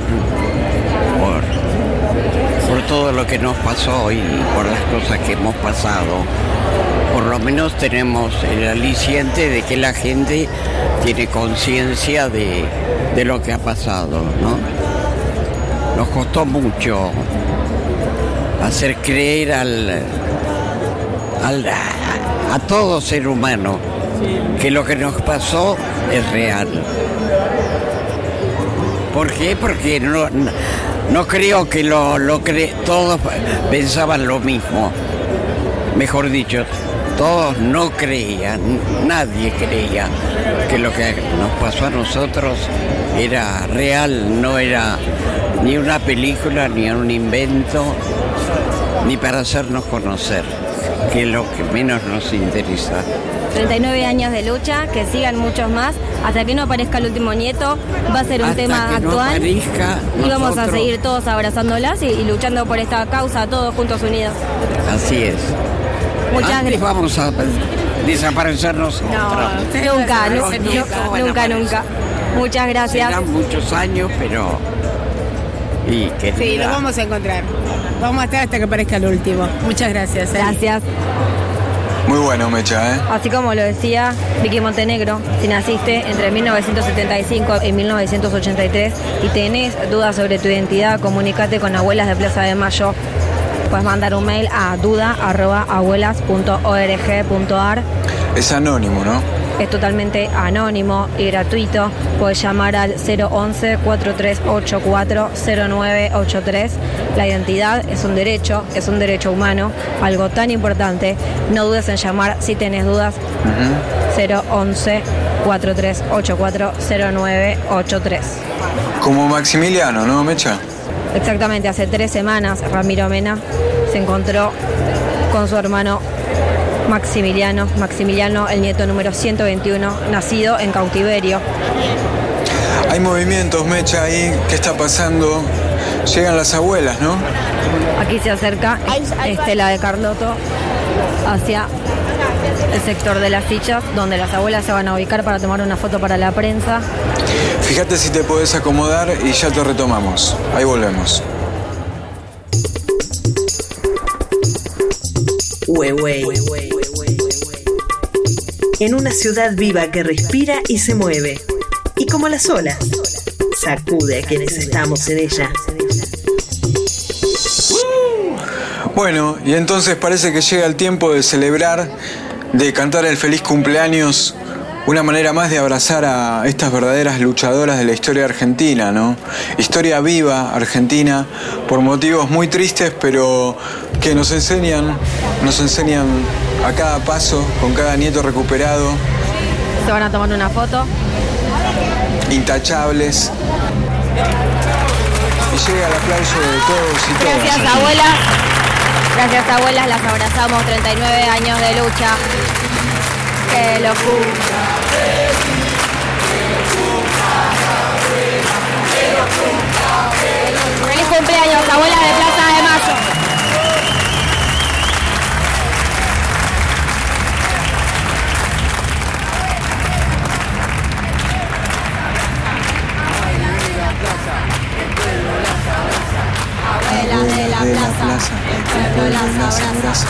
por, por todo lo que nos pasó y por las cosas que hemos pasado. Por lo menos tenemos el aliciente de que la gente tiene conciencia de, de lo que ha pasado, ¿no? Nos costó mucho hacer creer al, al, a, a todo ser humano que lo que nos pasó es real. ¿Por qué? Porque no, no, no creo que lo, lo cre- todos pensaban lo mismo. Mejor dicho, todos no creían, nadie creía que lo que nos pasó a nosotros era real, no era ni una película, ni un invento, ni para hacernos conocer, que es lo que menos nos interesa. treinta y nueve años de lucha, que sigan muchos más, hasta que no aparezca el último nieto, va a ser un hasta tema que actual. No aparezca, y vamos nosotros... a seguir todos abrazándolas y, y luchando por esta causa, todos juntos unidos. Así es. Muchas Antes vamos a desaparecer nosotros. No, nunca, no, no, nunca, nunca. Muchas gracias. Serán muchos años, pero... Y sí, lo vamos a encontrar. Vamos a estar hasta que aparezca el último. Muchas gracias. ¿eh? Gracias. Muy bueno, Mecha, ¿eh? Así como lo decía Vicky Montenegro, si naciste entre mil novecientos setenta y cinco y mil novecientos ochenta y tres y tenés dudas sobre tu identidad, comunícate con Abuelas de Plaza de Mayo. Puedes mandar un mail a duda arroba abuelas punto org punto ar. Es anónimo, ¿no? Es totalmente anónimo y gratuito. Puedes llamar al cero once, cuatro tres ocho cuatro, cero nueve ocho tres. La identidad es un derecho, es un derecho humano, algo tan importante. No dudes en llamar si tenés dudas. Uh-huh. cero once, cuatro tres ocho cuatro, cero nueve ocho tres. Como Maximiliano, ¿no, Mecha? Exactamente, hace tres semanas Ramiro Mena se encontró con su hermano Maximiliano, Maximiliano, el nieto número ciento veintiuno, nacido en cautiverio. Hay movimientos, Mecha, ahí. ¿Qué está pasando? Llegan las abuelas, ¿no? Aquí se acerca Estela de Carlotto hacia el sector de las fichas, donde las abuelas se van a ubicar para tomar una foto para la prensa. Fíjate si te podés acomodar y ya te retomamos. Ahí volvemos. Huehue. En una ciudad viva que respira y se mueve. Y como las olas, sacude a quienes estamos en ella. Bueno, y entonces parece que llega el tiempo de celebrar, de cantar el feliz cumpleaños, una manera más de abrazar a estas verdaderas luchadoras de la historia argentina, ¿no? Historia viva argentina, por motivos muy tristes, pero que nos enseñan, nos enseñan a cada paso, con cada nieto recuperado. Se van a tomar una foto. Intachables. Y llega el aplauso de todos y todas. Gracias, abuelas. Gracias, abuelas. Las abrazamos. treinta y nueve años de lucha. ¡Qué locura! ¡Feliz cumpleaños, abuelas de Plaza de Mayo! Abuelas de la plaza, el pueblo las abraza.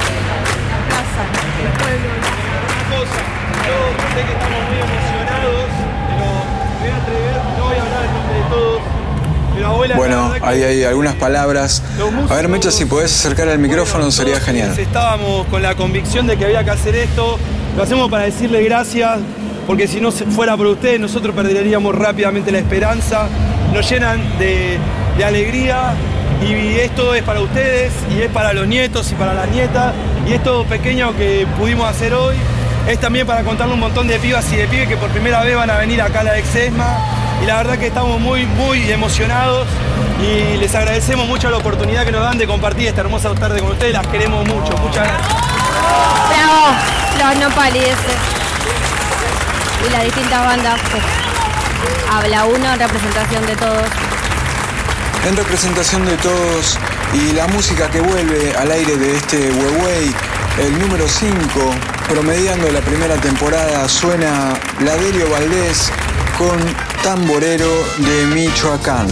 Una cosa, yo sé que estamos muy emocionados, pero me voy a atrever, no voy a hablar en nombre de todos. Pero abuela, bueno, hay, hay algunas palabras. A ver, Mecha, si podés acercar el micrófono, bueno, sería genial. Estábamos con la convicción de que había que hacer esto. Lo hacemos para decirle gracias, porque si no fuera por ustedes, nosotros perderíamos rápidamente la esperanza. Nos llenan de, de alegría. Y esto es para ustedes, y es para los nietos y para las nietas, y esto pequeño que pudimos hacer hoy es también para contarle un montón de pibas y de pibes que por primera vez van a venir acá a la Exesma, y la verdad que estamos muy, muy emocionados y les agradecemos mucho la oportunidad que nos dan de compartir esta hermosa tarde con ustedes, las queremos mucho, muchas gracias. Bravo, los no palideces y las distintas bandas que habla uno en representación de todos. En representación de todos y la música que vuelve al aire de este Huehue, el número cinco, promediando la primera temporada, suena Ladelio Valdés con Tamborero de Michoacán.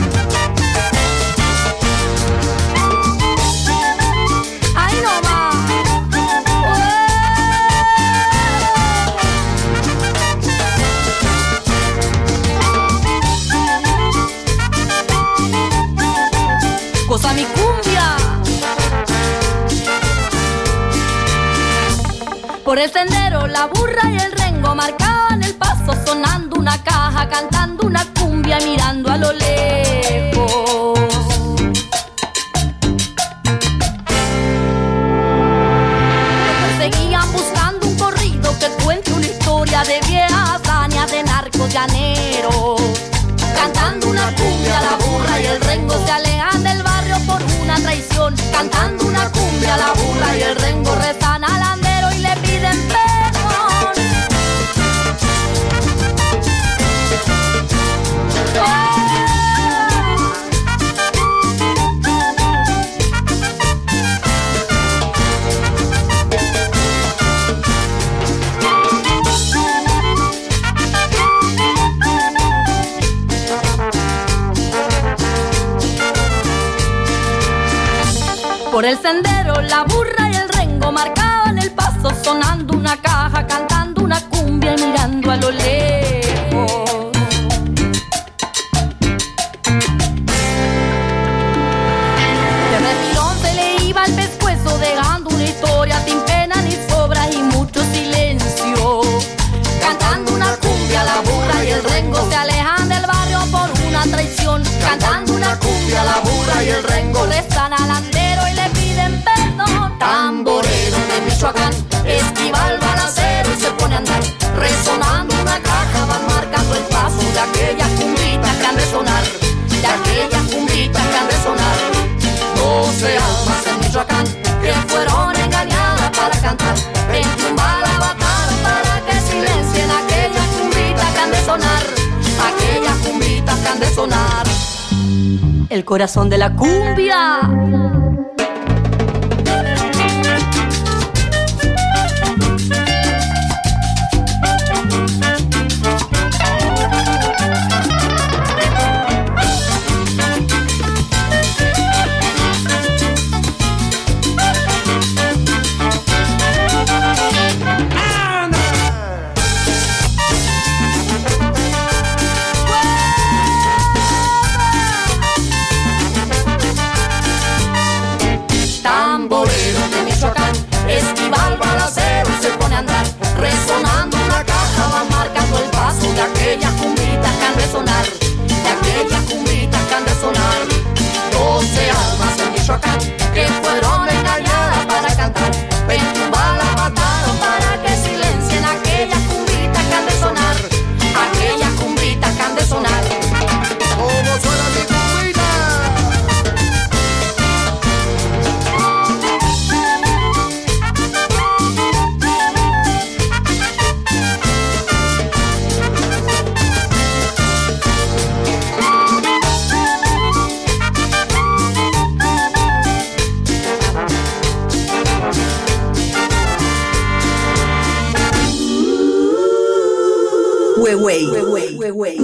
Cosa mi cumbia. Por el sendero la burra y el rengo marcaban el paso, sonando una caja, cantando una cumbia, mirando a lo lejos. Lo perseguían buscando un corrido que cuente una historia de viejas hazañas de narcos llaneros. Cantando una cumbia, la burra y el rengo se alejan del barrio por una traición. Cantando una cumbia, la burra y el rengo rezan al andero y le piden perdón. Por el sendero la burra y el rengo marcaban el paso, sonando una caja, cantando una cumbia y mirando a lo lejos. De refilón se le iba el pescuezo, dejando una historia sin pena ni sobras y mucho silencio. Cantando una cumbia, la burra y el rengo se alejan del barrio por una traición. Cantando una cumbia, la burra y el rengo rezan al andero y le piden perdón. Tamborero de Michoacán esquiva el balacero y se pone a andar, resonando una caja, van marcando el paso de aquellas cumbitas que han de sonar. Michoacán, que fueron engañadas para cantar. veintiún balas mataron para que silencien aquellas cumbitas que han de sonar, aquellas cumbitas que han de sonar. El corazón de la cumbia. Esquiva el balacero y se pone a andar, resonando una caja va marcando el paso de aquellas cumbitas que han de sonar, de aquellas cumbitas que han de sonar. Doce almas en Michoacán que fueron engañadas para cantar, veintiún balas mataron para que silencien aquellas cumbitas que han de sonar, aquellas cumbitas que han de sonar. ¿Cómo suena mi cumbita? Huehue.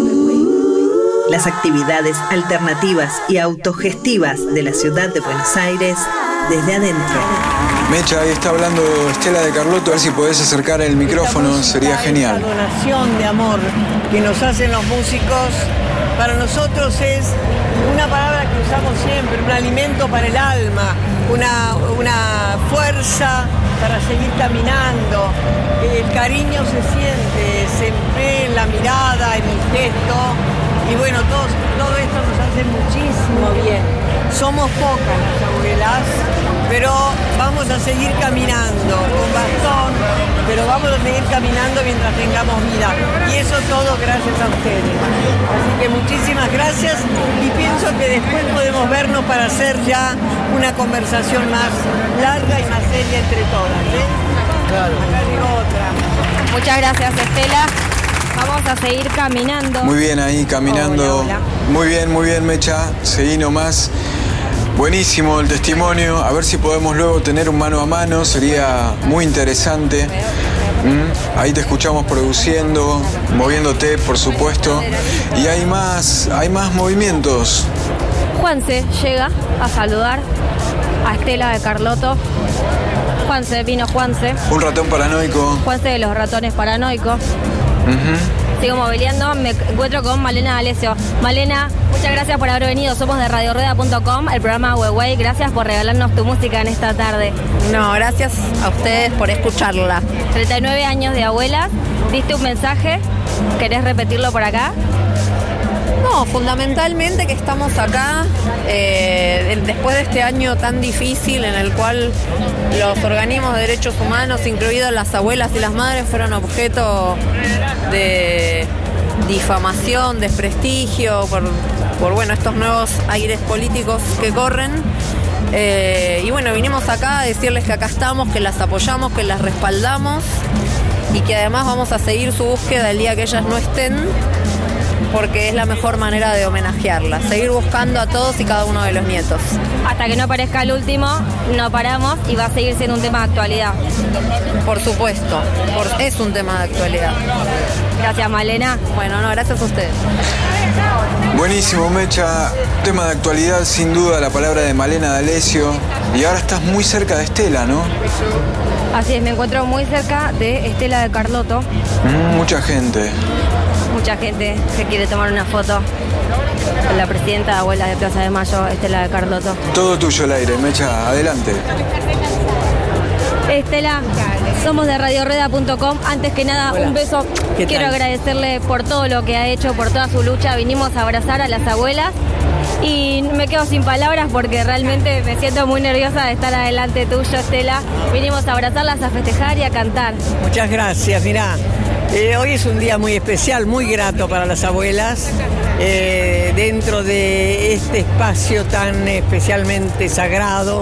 Las actividades alternativas y autogestivas de la ciudad de Buenos Aires desde adentro. Mecha, ahí está hablando Estela de Carlotto, a ver si podés acercar el micrófono, sería genial. Esta donación de amor que nos hacen los músicos, para nosotros es una palabra que usamos siempre, un alimento para el alma, una, una fuerza para seguir caminando. El cariño se siente, se ve en la mirada, en el gesto, y bueno, todo, todo esto nos hace muchísimo bien. Somos pocas las abuelas, pero vamos a seguir caminando con bastón, pero vamos a seguir caminando mientras tengamos vida. Y eso todo gracias a ustedes. Así que muchísimas gracias y pienso que después podemos vernos para hacer ya una conversación más larga y más seria entre todas. ¿eh? Claro. Acá llegó otra. Muchas gracias, Estela. Vamos a seguir caminando. Muy bien ahí, caminando. Hola, hola. Muy bien, muy bien, Mecha. Seguí nomás. Buenísimo el testimonio. A ver si podemos luego tener un mano a mano. Sería muy interesante. ¿Mm? Ahí te escuchamos produciendo, moviéndote, por supuesto. Y hay más, hay más movimientos. Juanse llega a saludar a Estela de Carlotto. Juanse, vino Juanse. Un ratón paranoico. Juanse de los ratones paranoicos. Uh-huh. Sigo movileando, me encuentro con Malena D'Alessio. Malena, muchas gracias por haber venido. Somos de radio rueda punto com, el programa Huehue. Gracias por regalarnos tu música en esta tarde. No, gracias a ustedes por escucharla. treinta y nueve años de abuelas. ¿Diste un mensaje? ¿Querés repetirlo por acá? No, fundamentalmente que estamos acá eh, después de este año tan difícil en el cual los organismos de derechos humanos, incluidas las abuelas y las madres, fueron objeto de difamación, desprestigio por, por bueno, estos nuevos aires políticos que corren. Eh, y bueno, vinimos acá a decirles que acá estamos, que las apoyamos, que las respaldamos y que además vamos a seguir su búsqueda el día que ellas no estén, porque es la mejor manera de homenajearlas, seguir buscando a todos y cada uno de los nietos. Hasta que no aparezca el último, no paramos y va a seguir siendo un tema de actualidad. Por supuesto, por, es un tema de actualidad. Gracias, Malena. Bueno, no, gracias a ustedes. Buenísimo, Mecha. Tema de actualidad, sin duda, la palabra de Malena D'Alessio. Y ahora estás muy cerca de Estela, ¿no? Así es, me encuentro muy cerca de Estela de Carlotto. Mm, mucha gente. Mucha gente se quiere tomar una foto con la presidenta de Abuelas de Plaza de Mayo, Estela de Carlotto. Todo tuyo el aire, Mecha, adelante. Estela, somos de radio rueda punto com. Antes que nada, Hola. un beso. Quiero tal? agradecerle por todo lo que ha hecho, por toda su lucha. Vinimos a abrazar a las abuelas y me quedo sin palabras porque realmente me siento muy nerviosa de estar adelante tuyo, Estela. Vinimos a abrazarlas, a festejar y a cantar. Muchas gracias, mirá. Eh, hoy es un día muy especial, muy grato para las abuelas, eh, dentro de este espacio tan especialmente sagrado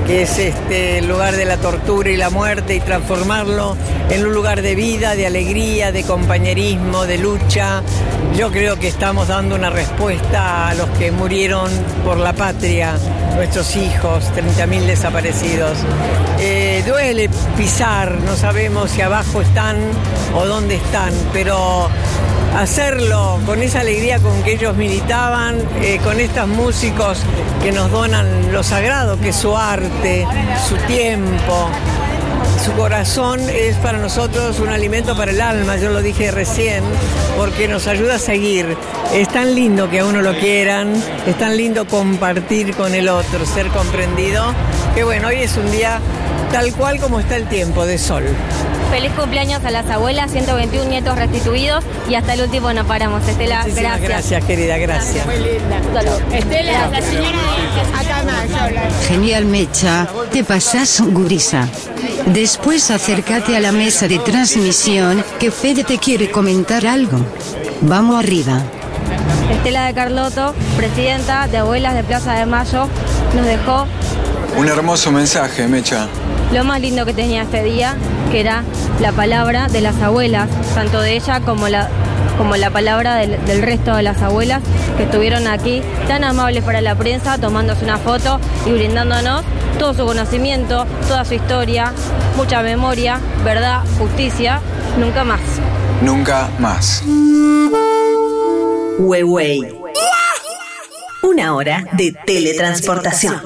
que es este, el lugar de la tortura y la muerte, y transformarlo en un lugar de vida, de alegría, de compañerismo, de lucha. Yo creo que estamos dando una respuesta a los que murieron por la patria, nuestros hijos, treinta mil desaparecidos. Eh, duele pisar, no sabemos si abajo están o dónde están, pero hacerlo con esa alegría con que ellos militaban, eh, con estos músicos que nos donan lo sagrado, que es su arte, su tiempo, su corazón, es para nosotros un alimento para el alma, yo lo dije recién, porque nos ayuda a seguir. Es tan lindo que a uno lo quieran, es tan lindo compartir con el otro, ser comprendido, que bueno, hoy es un día tal cual como está el tiempo, de sol. Feliz cumpleaños a las abuelas, ciento veintiún nietos restituidos y hasta el último no paramos. Estela, Muchísimas gracias. Gracias, querida, gracias. Muy linda. Estela, la señora acá más. Genial, Mecha, te pasás gurisa. Después acércate a la mesa de transmisión, que Fede te quiere comentar algo. Vamos arriba. Estela de Carlotto, presidenta de Abuelas de Plaza de Mayo, nos dejó un hermoso mensaje, Mecha. Lo más lindo que tenía este día, que era la palabra de las abuelas, tanto de ella como la, como la palabra del, del resto de las abuelas que estuvieron aquí, tan amables para la prensa, tomándose una foto y brindándonos todo su conocimiento, toda su historia, mucha memoria, verdad, justicia, nunca más. Nunca más. Huehue. Una hora de teletransportación.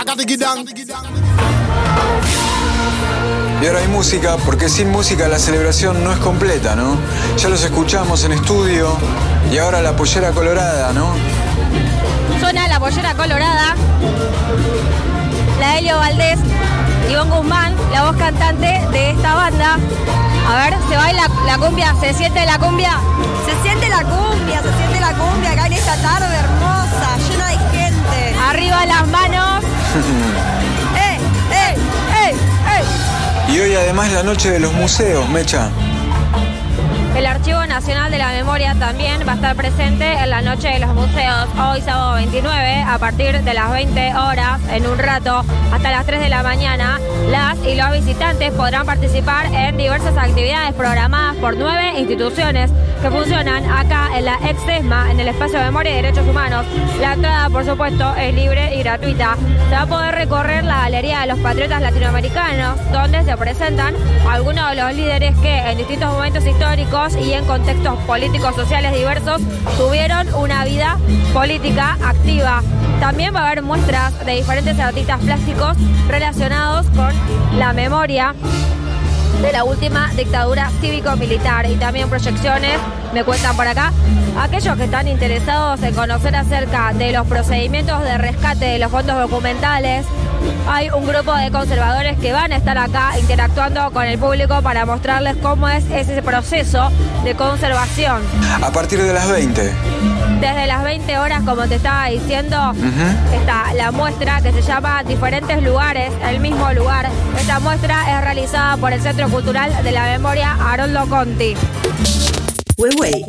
Y ahora hay música, porque sin música la celebración no es completa, ¿no? Ya los escuchamos en estudio y ahora la pollera colorada, ¿no? Suena la pollera colorada, la de Helio Valdés, Ivonne Guzmán, la voz cantante de esta banda. A ver, ¿se baila la cumbia? ¿Se siente la cumbia? Se siente la cumbia, se siente la cumbia acá en esta tarde hermosa, llena de gente. Arriba las manos. ¡Eh, eh, eh, eh! Y hoy además la noche de los museos, Mecha. El Archivo Nacional de la Memoria también va a estar presente en la Noche de los Museos, hoy sábado veintinueve, a partir de las veinte horas, en un rato, hasta las tres de la mañana. Las y los visitantes podrán participar en diversas actividades programadas por nueve instituciones que funcionan acá en la ex-ESMA, en el Espacio de Memoria y Derechos Humanos. La entrada, por supuesto, es libre y gratuita. Se va a poder recorrer la Galería de los Patriotas Latinoamericanos, donde se presentan algunos de los líderes que en distintos momentos históricos y en contextos políticos sociales diversos tuvieron una vida política activa. También va a haber muestras de diferentes artistas plásticos relacionados con la memoria de la última dictadura cívico-militar y también proyecciones, me cuentan por acá, aquellos que están interesados en conocer acerca de los procedimientos de rescate de los fondos documentales. Hay un grupo de conservadores que van a estar acá interactuando con el público para mostrarles cómo es ese proceso de conservación. A partir de las veinte. Desde las veinte horas, como te estaba diciendo, uh-huh. está la muestra que se llama Diferentes Lugares, el mismo lugar. Esta muestra es realizada por el Centro Cultural de la Memoria Haroldo Conti. Huehue.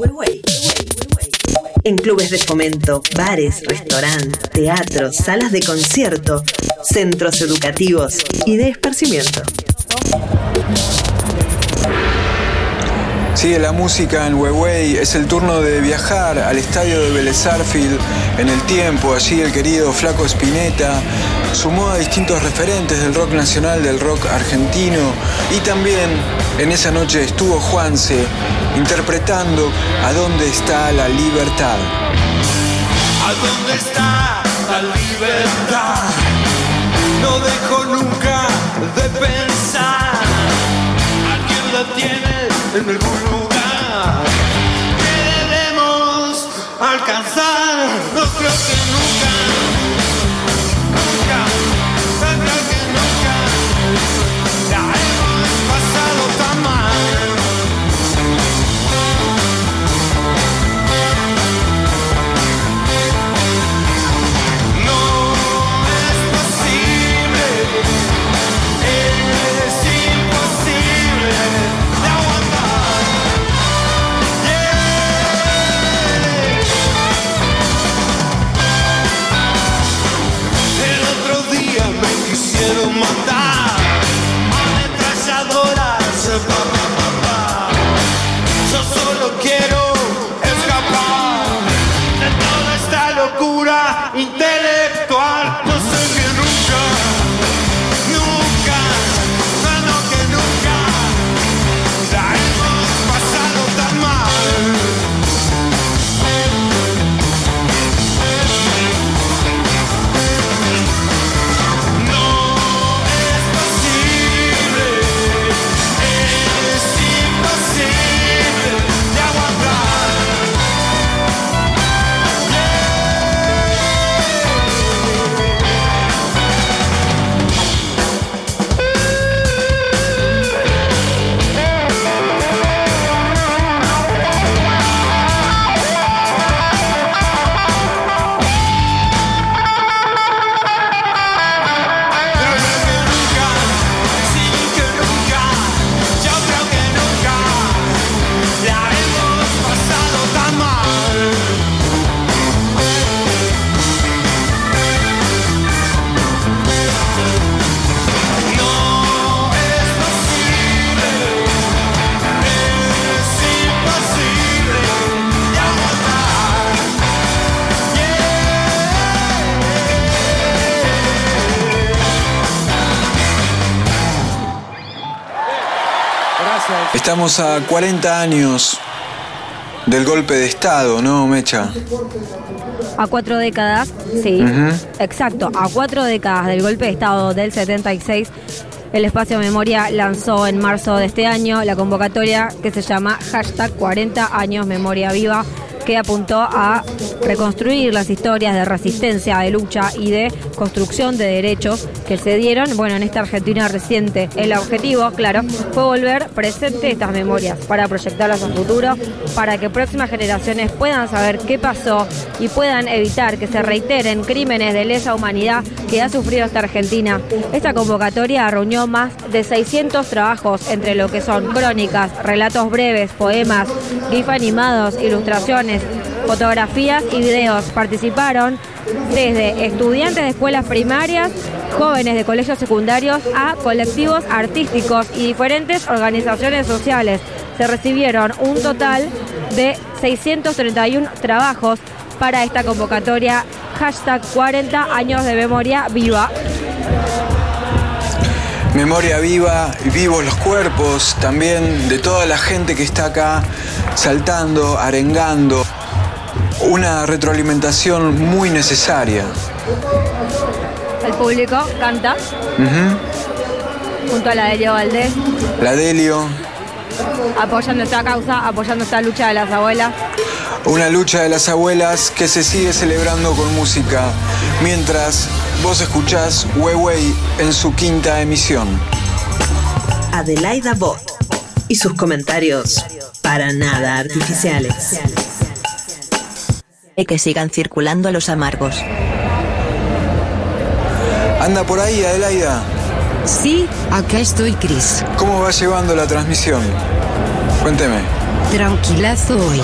En clubes de fomento, bares, restaurantes, teatros, salas de concierto, centros educativos y de esparcimiento. Sigue la música en Huehue, es el turno de viajar al estadio de Vélez Sarsfield en el tiempo. Allí el querido Flaco Spinetta sumó a distintos referentes del rock nacional, del rock argentino, y también en esa noche estuvo Juanse interpretando ¿A dónde está la libertad? ¿A dónde está la libertad? No dejo nunca de pensar. ¿Alguien la tiene en algún lugar? Queremos alcanzar. No creo que nunca, nunca, no creo que nunca la hemos pasado tan mal. Gracias. Estamos a cuarenta años del golpe de Estado, ¿no, Mecha? A cuatro décadas, sí, uh-huh. Exacto, a cuatro décadas del golpe de Estado del setenta y seis, el Espacio Memoria lanzó en marzo de este año la convocatoria que se llama hashtag cuarenta años Memoria Viva, que apuntó a reconstruir las historias de resistencia, de lucha y de construcción de derechos que se dieron, bueno, en esta Argentina reciente. El objetivo, claro, fue volver presente estas memorias para proyectarlas a futuro, para que próximas generaciones puedan saber qué pasó y puedan evitar que se reiteren crímenes de lesa humanidad que ha sufrido esta Argentina. Esta convocatoria reunió más de seiscientos trabajos, entre lo que son crónicas, relatos breves, poemas, gif animados, ilustraciones, fotografías y videos. Participaron desde estudiantes de escuelas primarias, jóvenes de colegios secundarios, a colectivos artísticos y diferentes organizaciones sociales. Se recibieron un total de seiscientos treinta y uno trabajos para esta convocatoria hashtag cuarenta años de Memoria Viva. Memoria viva, vivos los cuerpos también de toda la gente que está acá saltando, arengando. Una retroalimentación muy necesaria. El público canta uh-huh. junto a la Delio Valdés. La Delio. Apoyando esta causa, apoyando esta lucha de las abuelas. Una lucha de las abuelas que se sigue celebrando con música, mientras vos escuchás Huehue en su quinta emisión. Adelaida Bot y sus comentarios para nada artificiales. Y que sigan circulando los amargos. ¿Anda por ahí, Adelaida? Sí, acá estoy, Cris. ¿Cómo va llevando la transmisión? Cuénteme. Tranquilazo hoy.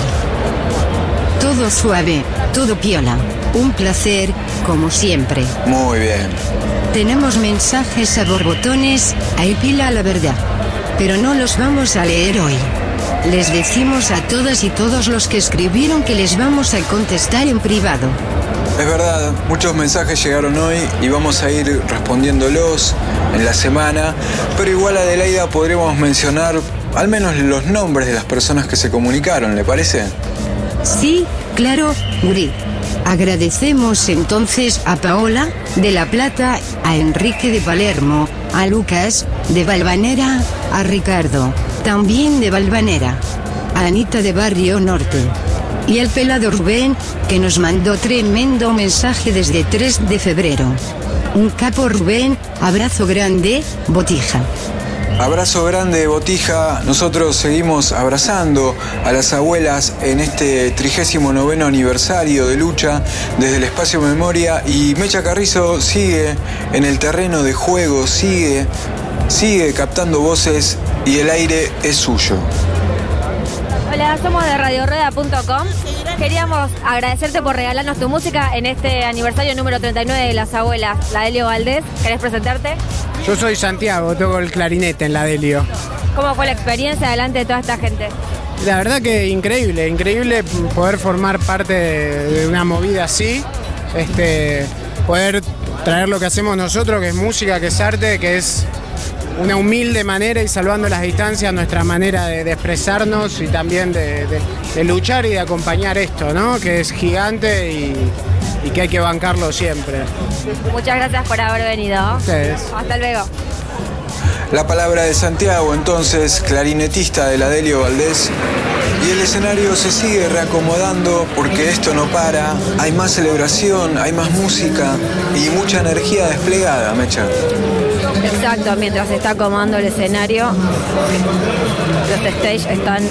Todo suave, todo piola. Un placer, como siempre. Muy bien. Tenemos mensajes a borbotones, hay pila la verdad. Pero no los vamos a leer hoy. Les decimos a todas y todos los que escribieron que les vamos a contestar en privado. Es verdad, muchos mensajes llegaron hoy y vamos a ir respondiéndolos en la semana, pero igual, Adelaida, podremos mencionar al menos los nombres de las personas que se comunicaron, ¿le parece? Sí, claro, Guri. Agradecemos entonces a Paola, de La Plata, a Enrique de Palermo, a Lucas, de Valvanera, a Ricardo, también de Valvanera, a Anita de Barrio Norte, y al pelado Rubén, que nos mandó tremendo mensaje desde tres de febrero. Un capo, Rubén, abrazo grande, Botija. Abrazo grande, Botija. Nosotros seguimos abrazando a las abuelas en este trigésimo noveno aniversario de lucha desde el Espacio Memoria, y Mecha Carrizo sigue en el terreno de juego, sigue, sigue captando voces y el aire es suyo. Hola, somos de radio rueda punto com. Queríamos agradecerte por regalarnos tu música en este aniversario número treinta y nueve de las abuelas, la Delio Valdés. ¿Querés presentarte? Yo soy Santiago, toco el clarinete en la Delio. ¿Cómo fue la experiencia delante de toda esta gente? La verdad que increíble, increíble poder formar parte de una movida así, este, poder traer lo que hacemos nosotros, que es música, que es arte, que es una humilde manera y salvando las distancias, nuestra manera de, de expresarnos y también de, de, de luchar y de acompañar esto, ¿no? Que es gigante y, y que hay que bancarlo siempre. Muchas gracias por haber venido. Ustedes. Hasta luego. La palabra de Santiago, entonces, clarinetista de la Delio Valdés. Y el escenario se sigue reacomodando porque esto no para. Hay más celebración, hay más música y mucha energía desplegada, Mecha. Exacto, mientras se está acomodando el escenario, los stage están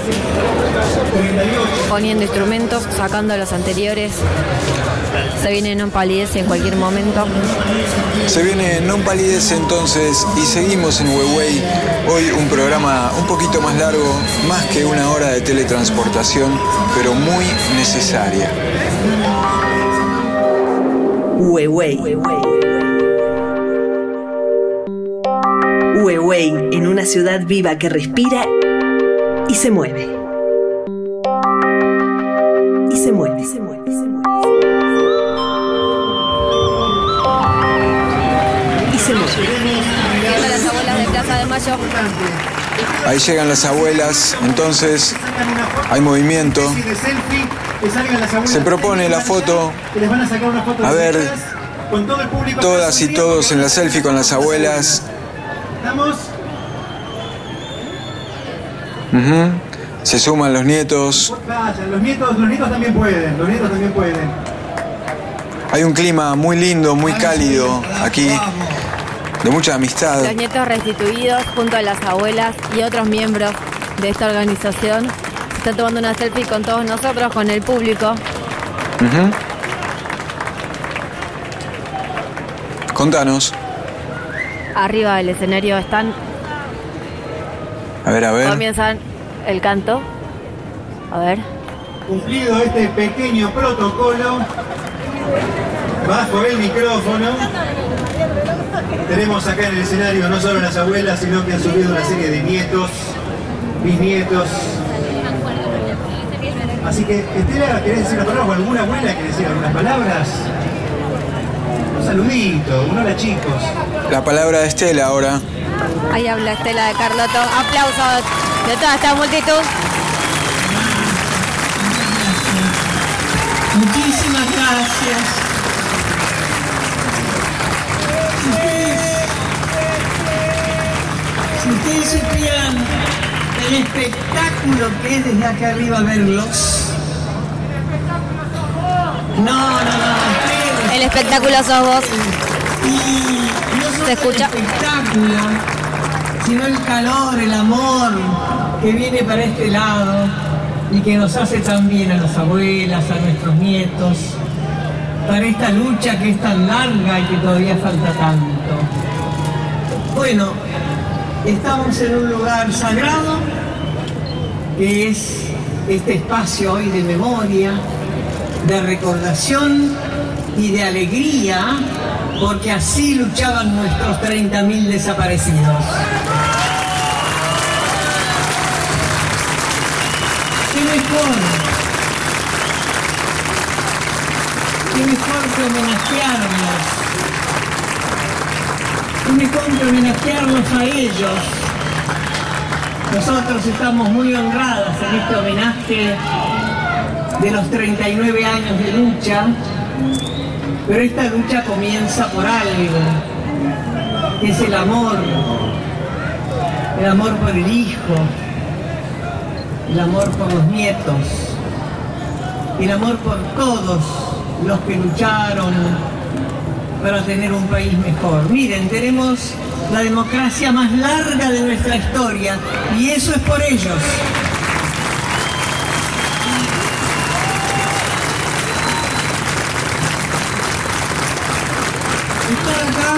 poniendo instrumentos, sacando los anteriores. Se viene Non Palidece en cualquier momento. Se viene Non Palidece entonces y seguimos en Huehue. Hoy un programa un poquito más largo, más que una hora de teletransportación, pero muy necesaria. Huehue. Huehue, en una ciudad viva que respira y se mueve. Y se mueve, se mueve, se mueve. Y se mueve. Viendo las abuelas de Plaza de Mayo, Ahí llegan las abuelas, entonces hay movimiento. Se propone la foto. A ver, todas y todos en la selfie con las abuelas. Uh-huh. Se suman los nietos. Los nietos, los nietos también pueden, los nietos también pueden. Hay un clima muy lindo, muy cálido aquí, de mucha amistad. Los nietos restituidos junto a las abuelas y otros miembros de esta organización están tomando una selfie con todos nosotros, con el público. Uh-huh. Contanos. Arriba del escenario están. A ver, a ver. Comienzan el canto. A ver. Cumplido este pequeño protocolo, bajo el micrófono, tenemos acá en el escenario no solo las abuelas, sino que han subido una serie de nietos, bisnietos. Así que, Estela, ¿querés decir una palabra o alguna abuela quiere decir algunas palabras? Un saludito, un hola chicos. La palabra de Estela ahora. Ahí habla Estela de Carlotto. Aplausos de toda esta multitud. Muchísimas gracias. Si ustedes, si ustedes supieran el espectáculo que es desde acá arriba verlos. No, no, no. Ustedes, el espectáculo sos vos. Y no solo ¿se escucha? El espectáculo, sino el calor, el amor que viene para este lado y que nos hace tan bien a las abuelas, a nuestros nietos, para esta lucha que es tan larga y que todavía falta tanto. Bueno, estamos en un lugar sagrado, que es este espacio hoy de memoria, de recordación y de alegría, porque así luchaban nuestros treinta mil desaparecidos. ¿Qué mejor? ¿Qué mejor que homenajearlos? ¿Qué mejor que homenajearlos a ellos? Nosotros estamos muy honradas en este homenaje de los treinta y nueve años de lucha, pero esta lucha comienza por algo, que es el amor, el amor por el hijo, el amor por los nietos, el amor por todos los que lucharon para tener un país mejor. Miren, tenemos la democracia más larga de nuestra historia y eso es por ellos. Estar acá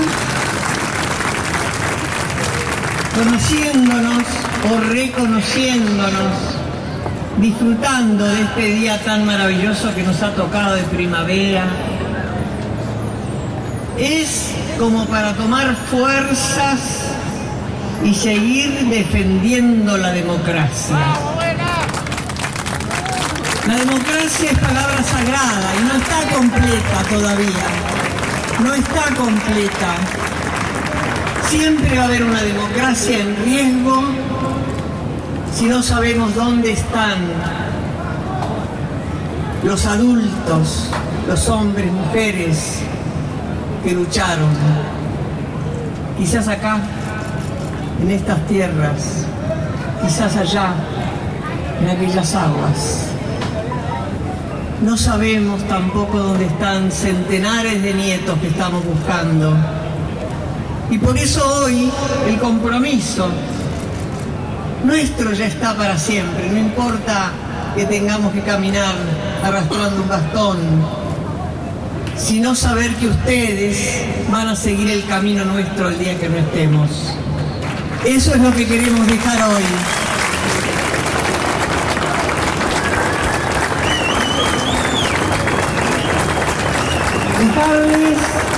conociéndonos o reconociéndonos, disfrutando de este día tan maravilloso que nos ha tocado de primavera, es como para tomar fuerzas y seguir defendiendo la democracia. La democracia es palabra sagrada y no está completa todavía. No está completa. Siempre va a haber una democracia en riesgo si no sabemos dónde están los adultos, los hombres, mujeres que lucharon. Quizás acá, en estas tierras, quizás allá, en aquellas aguas. No sabemos tampoco dónde están centenares de nietos que estamos buscando. Y por eso hoy el compromiso nuestro ya está para siempre. No importa que tengamos que caminar arrastrando un bastón, sino saber que ustedes van a seguir el camino nuestro el día que no estemos. Eso es lo que queremos dejar hoy. Dejarles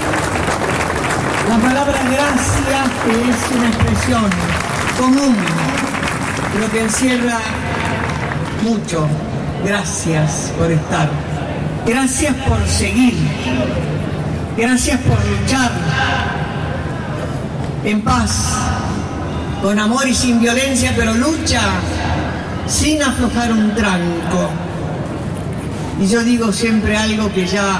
la palabra gracias, que es una expresión común, pero que encierra mucho. Gracias por estar. Gracias por seguir. Gracias por luchar en paz, con amor y sin violencia, pero lucha sin aflojar un tranco. Y yo digo siempre algo que ya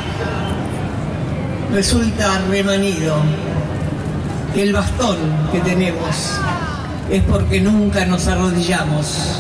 resulta remanido, que el bastón que tenemos es porque nunca nos arrodillamos.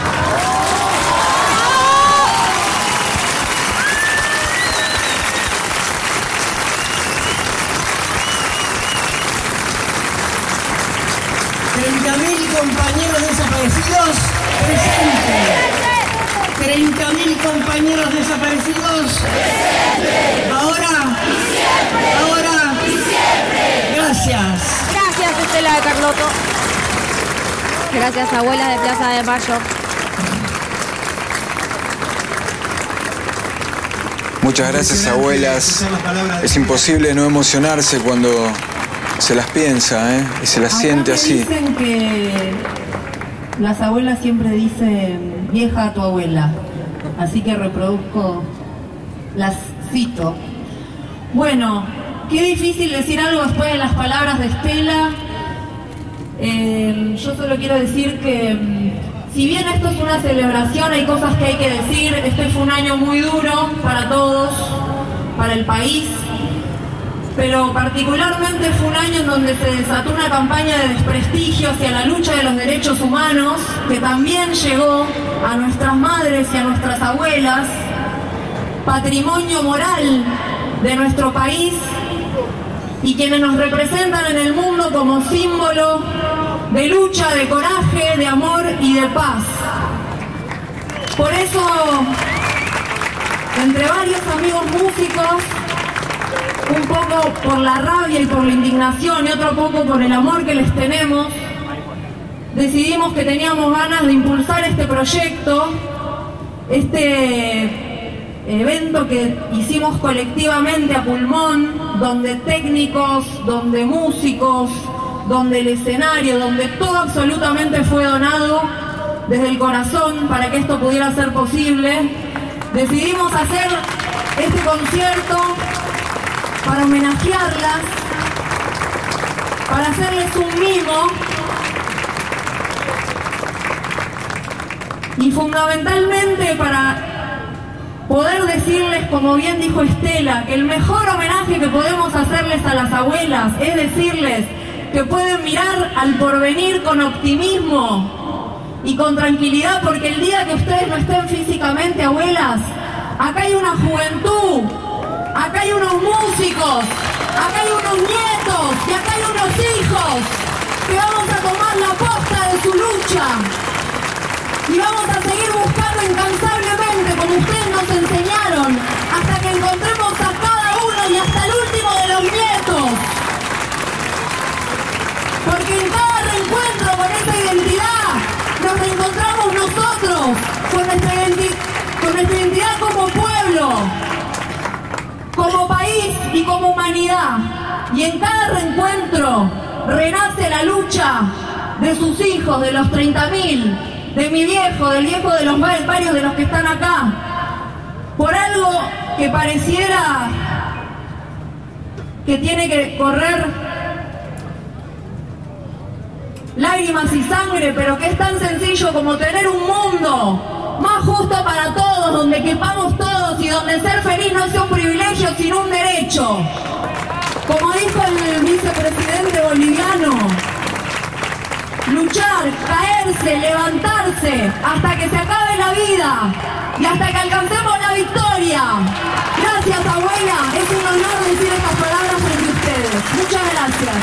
treinta mil compañeros desaparecidos presentes. treinta mil compañeros desaparecidos. Ahora. Ahora. Gracias. Gracias, Estela de Carlotto. Gracias, abuela de Plaza de Mayo. Muchas gracias, abuelas. Es imposible no emocionarse cuando se las piensa, ¿eh? Y se las Acá siente me así. Dicen que las abuelas siempre dicen vieja a tu abuela, así que reproduzco, las cito. Bueno, qué difícil decir algo después de las palabras de Estela. Eh, yo solo quiero decir que mm, si bien esto es una celebración, hay cosas que hay que decir. Este fue un año muy duro para todos, para el país, pero particularmente fue un año en donde se desató una campaña de desprestigio hacia la lucha de los derechos humanos, que también llegó a nuestras madres y a nuestras abuelas, patrimonio moral de nuestro país, y quienes nos representan en el mundo como símbolo de lucha, de coraje, de amor y de paz. Por eso, entre varios amigos músicos, un poco por la rabia y por la indignación y otro poco por el amor que les tenemos, decidimos que teníamos ganas de impulsar este proyecto, este evento que hicimos colectivamente a pulmón, donde técnicos, donde músicos, donde el escenario, donde todo absolutamente fue donado desde el corazón para que esto pudiera ser posible. Decidimos hacer este concierto para homenajearlas, para hacerles un mimo y fundamentalmente para poder decirles, como bien dijo Estela, que el mejor homenaje que podemos hacerles a las abuelas es decirles que pueden mirar al porvenir con optimismo y con tranquilidad, porque el día que ustedes no estén físicamente, abuelas, acá hay una juventud, acá hay unos músicos, acá hay unos nietos y acá hay unos hijos que vamos a tomar la posta de su lucha y vamos a seguir buscando incansablemente, como ustedes nos enseñaron, hasta que encontremos a cada uno y hasta el último de los nietos. Porque en cada reencuentro con esa identidad nos reencontramos nosotros, con nuestra, identi- con nuestra identidad como pueblo, como país y como humanidad. Y en cada reencuentro renace la lucha de sus hijos, de los treinta mil, de mi viejo, del viejo de los varios de los que están acá, por algo que pareciera que tiene que correr lágrimas y sangre, pero que es tan sencillo como tener un mundo más justo para todos, donde quepamos todos y donde ser feliz no sea un privilegio, sino un derecho. Como dijo el vicepresidente boliviano, luchar, caerse, levantarse, hasta que se acabe la vida y hasta que alcancemos la victoria. Gracias, abuela, es un honor decir estas palabras frente a ustedes. Muchas gracias.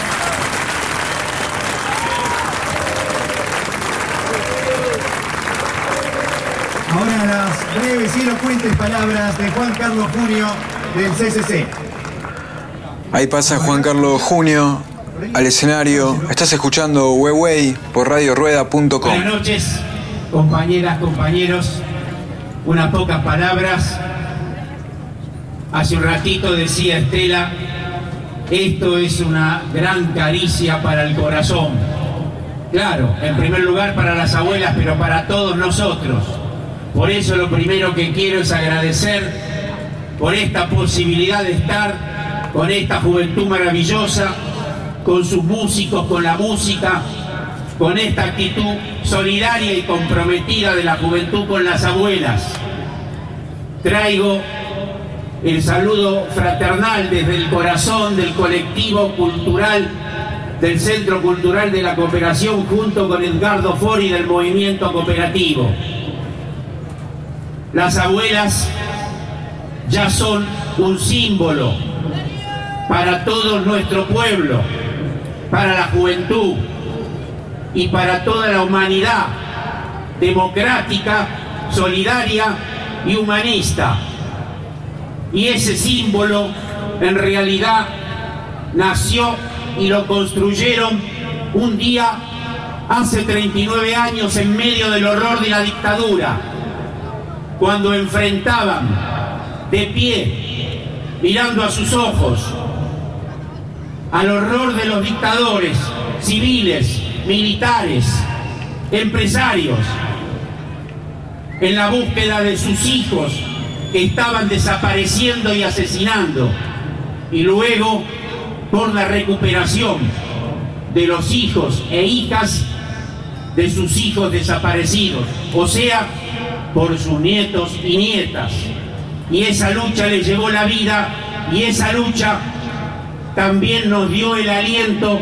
Ahora las breves y elocuentes palabras de Juan Carlos Junio del C C C. Ahí pasa Juan Carlos Junio al escenario. Estás escuchando Huehue por radio rueda punto com. Buenas noches, compañeras, compañeros. Unas pocas palabras. Hace un ratito decía Estela, esto es una gran caricia para el corazón. Claro, en primer lugar para las abuelas, pero para todos nosotros. Por eso lo primero que quiero es agradecer por esta posibilidad de estar con esta juventud maravillosa, con sus músicos, con la música, con esta actitud solidaria y comprometida de la juventud con las abuelas. Traigo el saludo fraternal desde el corazón del colectivo cultural del Centro Cultural de la Cooperación junto con Edgardo Fori del Movimiento Cooperativo. Las abuelas ya son un símbolo para todo nuestro pueblo, para la juventud y para toda la humanidad democrática, solidaria y humanista. Y ese símbolo en realidad nació y lo construyeron un día hace treinta y nueve años en medio del horror de la dictadura, cuando enfrentaban de pie, mirando a sus ojos, al horror de los dictadores civiles, militares, empresarios, en la búsqueda de sus hijos que estaban desapareciendo y asesinando, y luego por la recuperación de los hijos e hijas de sus hijos desaparecidos, o sea, por sus nietos y nietas. Y esa lucha les llevó la vida, y esa lucha también nos dio el aliento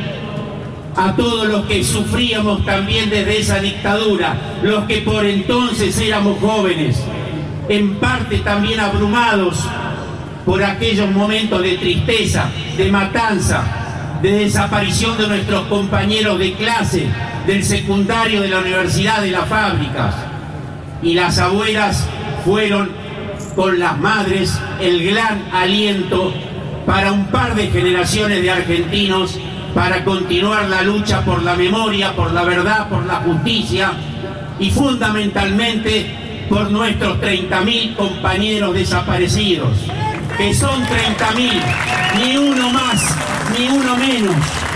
a todos los que sufríamos también desde esa dictadura, los que por entonces éramos jóvenes, en parte también abrumados por aquellos momentos de tristeza, de matanza, de desaparición de nuestros compañeros de clase, del secundario, de la universidad, de las fábricas. Y las abuelas fueron con las madres el gran aliento para un par de generaciones de argentinos para continuar la lucha por la memoria, por la verdad, por la justicia y fundamentalmente por nuestros treinta mil compañeros desaparecidos, que son treinta mil, ni uno más, ni uno menos.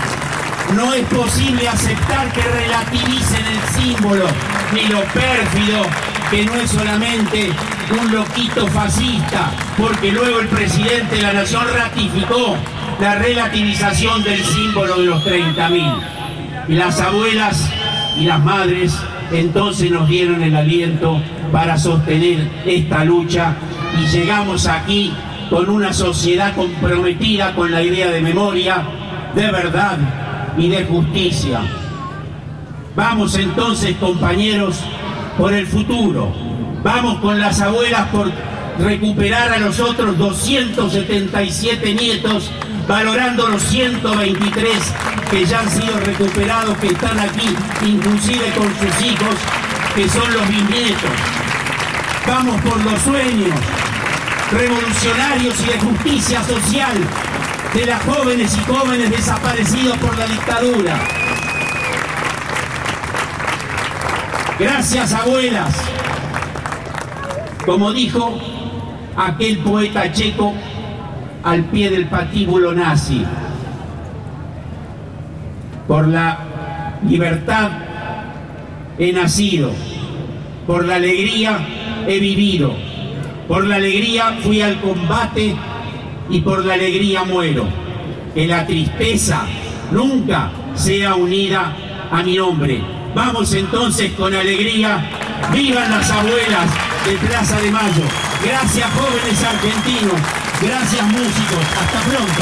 No es posible aceptar que relativicen el símbolo, ni lo pérfido, que no es solamente un loquito fascista, porque luego el presidente de la Nación ratificó la relativización del símbolo de los treinta mil. Y las abuelas y las madres entonces nos dieron el aliento para sostener esta lucha y llegamos aquí con una sociedad comprometida con la idea de memoria, de verdad y de justicia. Vamos entonces, compañeros, por el futuro. Vamos con las abuelas por recuperar a los otros doscientos setenta y siete nietos, valorando los ciento veintitrés que ya han sido recuperados, que están aquí, inclusive con sus hijos, que son los bisnietos. Vamos por los sueños revolucionarios y de justicia social de las jóvenes y jóvenes desaparecidos por la dictadura. Gracias, abuelas. Como dijo aquel poeta checo al pie del patíbulo nazi, por la libertad he nacido, por la alegría he vivido, por la alegría fui al combate y por la alegría muero. Que la tristeza nunca sea unida a mi nombre. Vamos entonces con alegría. ¡Vivan las abuelas de Plaza de Mayo! Gracias, jóvenes argentinos. Gracias, músicos. Hasta pronto.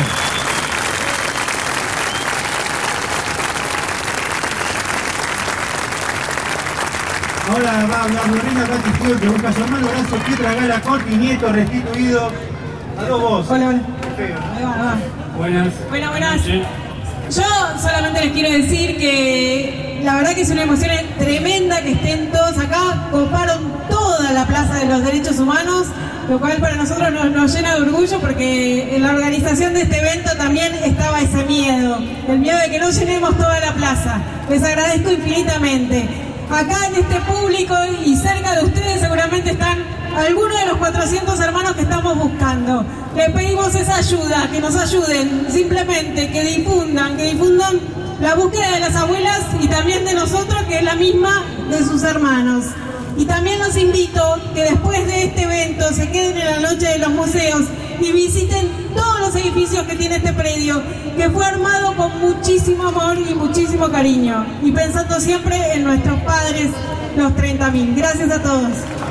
Ahora va a hablar Lorena Catifior, que busca a su hermano Horacio Pietra Gala, Corti, nieto restituido. A dos voces. Hola, hola. Ahí va, ahí va. Buenas. Buenas, buenas. Yo solamente les quiero decir que la verdad que es una emoción tremenda que estén todos acá. Coparon toda la Plaza de los Derechos Humanos, lo cual para nosotros nos, nos llena de orgullo, porque en la organización de este evento también estaba ese miedo, el miedo de que no llenemos toda la plaza. Les agradezco infinitamente. Acá en este público y cerca de ustedes seguramente están algunos de los cuatrocientos hermanos que estamos buscando. Les pedimos esa ayuda, que nos ayuden, simplemente que difundan, que difundan la búsqueda de las abuelas y también de nosotros, que es la misma de sus hermanos. Y también los invito que después de este evento se queden en la noche de los museos y visiten todos los los edificios que tiene este predio, que fue armado con muchísimo amor y muchísimo cariño, y pensando siempre en nuestros padres, los treinta mil. Gracias a todos.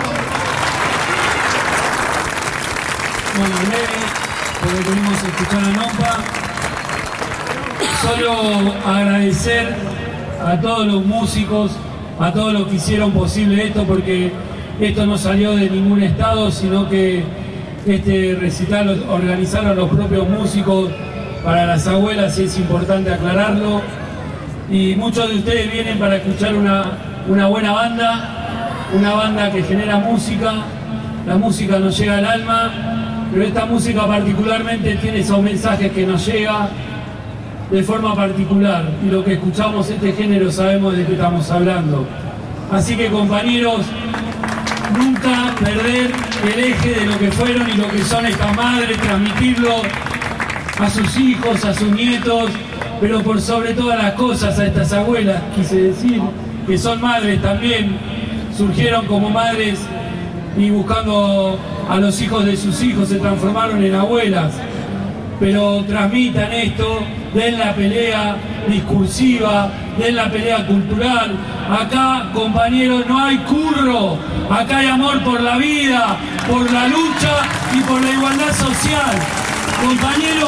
Bueno, breve, porque venimos a escuchar a Nompa. Solo agradecer a todos los músicos, a todos los que hicieron posible esto, porque esto no salió de ningún estado, sino que este recital lo organizaron los propios músicos para las abuelas, y es importante aclararlo. Y muchos de ustedes vienen para escuchar una, una buena banda, una banda que genera música. La música nos llega al alma, pero esta música particularmente tiene esos mensajes que nos llega de forma particular, y lo que escuchamos este género sabemos de qué estamos hablando. Así que, compañeros, nunca perder el eje de lo que fueron y lo que son estas madres, transmitirlo a sus hijos, a sus nietos, pero por sobre todas las cosas a estas abuelas, quise decir, que son madres también, surgieron como madres y buscando a los hijos de sus hijos se transformaron en abuelas. Pero transmitan esto, den la pelea discursiva, den la pelea cultural. Acá, compañeros, no hay curro, acá hay amor por la vida, por la lucha y por la igualdad social. Compañeros,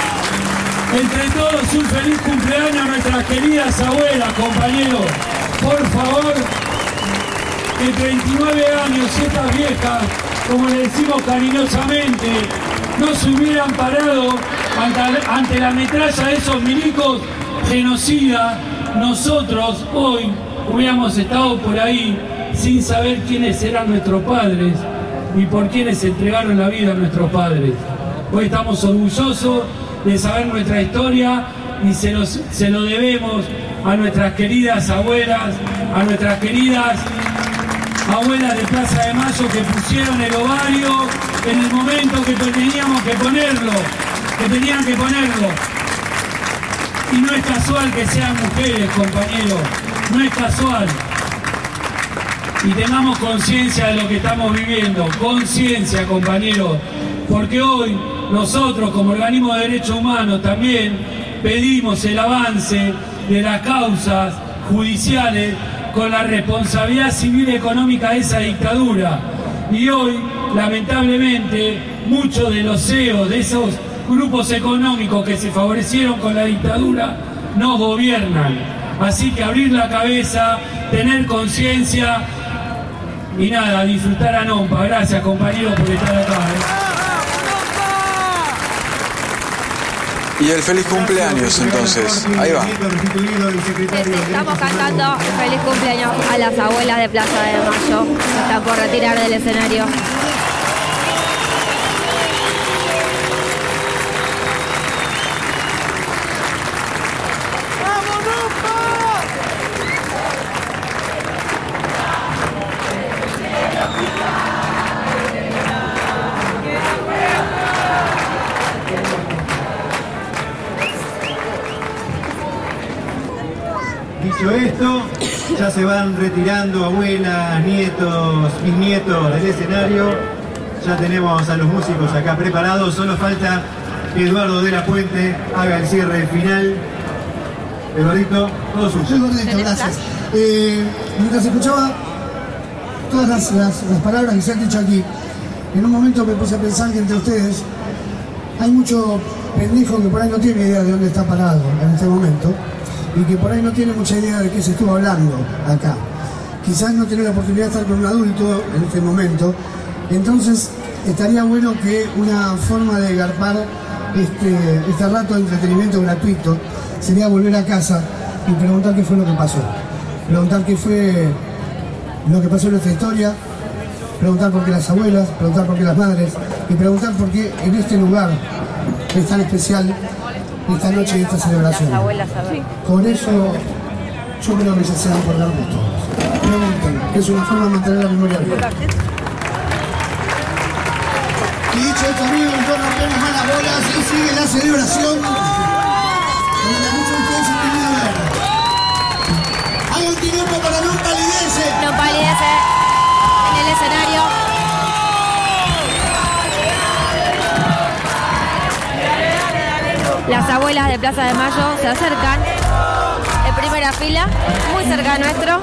entre todos un feliz cumpleaños a nuestras queridas abuelas, compañeros. Por favor, de treinta y nueve años, estas viejas, como le decimos cariñosamente, no se hubieran parado ante, ante la metralla de esos milicos genocidas, nosotros hoy hubiéramos estado por ahí sin saber quiénes eran nuestros padres y por quiénes entregaron la vida a nuestros padres. Hoy estamos orgullosos de saber nuestra historia y se, los, se lo debemos a nuestras queridas abuelas, a nuestras queridas abuelas de Plaza de Mayo, que pusieron el ovario en el momento que teníamos que ponerlo, que tenían que ponerlo. Y no es casual que sean mujeres, compañeros, no es casual. Y tengamos conciencia de lo que estamos viviendo, conciencia, compañeros, porque hoy nosotros como organismo de derechos humanos también pedimos el avance de las causas judiciales con la responsabilidad civil y económica de esa dictadura. Y hoy, lamentablemente, muchos de los C E Os de esos grupos económicos que se favorecieron con la dictadura no gobiernan. Así que abrir la cabeza, tener conciencia y nada, disfrutar a Nompa. Gracias, compañeros, por estar acá. ¿eh? Y el feliz cumpleaños, entonces. Ahí va. Estamos cantando feliz cumpleaños a las abuelas de Plaza de Mayo, que están por retirar del escenario. Dicho esto, ya se van retirando abuelas, nietos, bisnietos del escenario. Ya tenemos a los músicos acá preparados. Solo falta que Eduardo de la Puente haga el cierre final. Eduardito, todo suyo. Soy Gordito, gracias. Eh, mientras escuchaba todas las, las, las palabras que se han dicho aquí, en un momento me puse a pensar que entre ustedes hay mucho pendejo que por ahí no tiene idea de dónde está parado en este momento, y que por ahí no tiene mucha idea de qué se estuvo hablando acá. Quizás no tiene la oportunidad de estar con un adulto en este momento, entonces estaría bueno que una forma de garpar este, este rato de entretenimiento gratuito sería volver a casa y preguntar qué fue lo que pasó. Preguntar qué fue lo que pasó en nuestra historia, preguntar por qué las abuelas, preguntar por qué las madres, y preguntar por qué en este lugar es tan especial esta noche y esta celebración. Con eso yo creo que ya se dan por darnos todos. Pregunten, que es una forma de mantener la memoria viva. Y dicho esto, amigos, no rompemos más las bolas y sigue la celebración. Como la muchos de ustedes han venido a ver. Haga un tiempo para no palidece. No palidece en el escenario. abuelas de Plaza de Mayo se acercan en primera fila, muy cerca nuestro.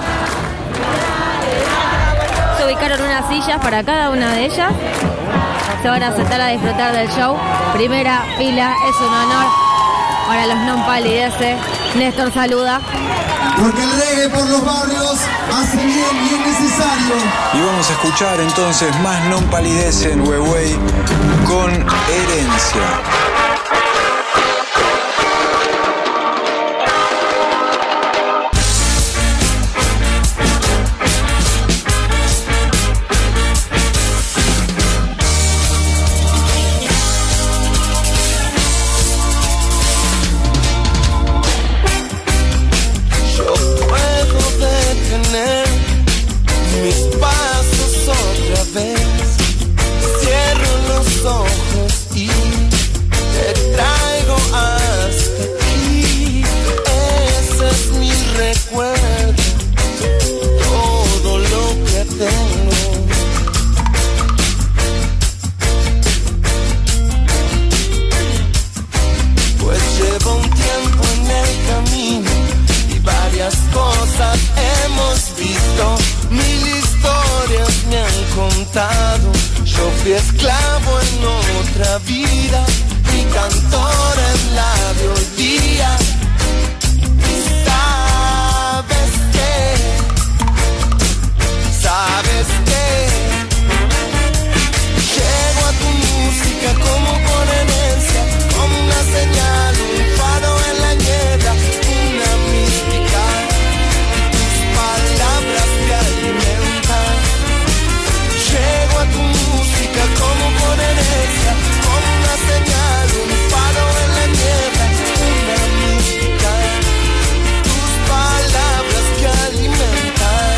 Se ubicaron unas sillas para cada una de ellas. Se van a sentar a disfrutar del show. Primera fila, es un honor. Ahora los non palidece. Néstor saluda. Porque el reggae por los barrios hace bien y es necesario. Y vamos a escuchar entonces más Non Palidece en Huehue con Herencia. Cierro los ojos y te traigo hasta aquí. Ese es mi recuerdo, todo lo que tengo. Pues llevo un tiempo en el camino y varias cosas hemos visto. Mil historias me han contado. Yo fui esclavo en otra vida y cantor en la de hoy día. Y sabes qué, sabes qué, llego a tu música como por herencia, como una señal, un faro en la niebla, una mística. Palabras que alimentan. Llego a tu música como por herencia, como una señal, un faro en la niebla, una mística. Tus palabras que alimentan.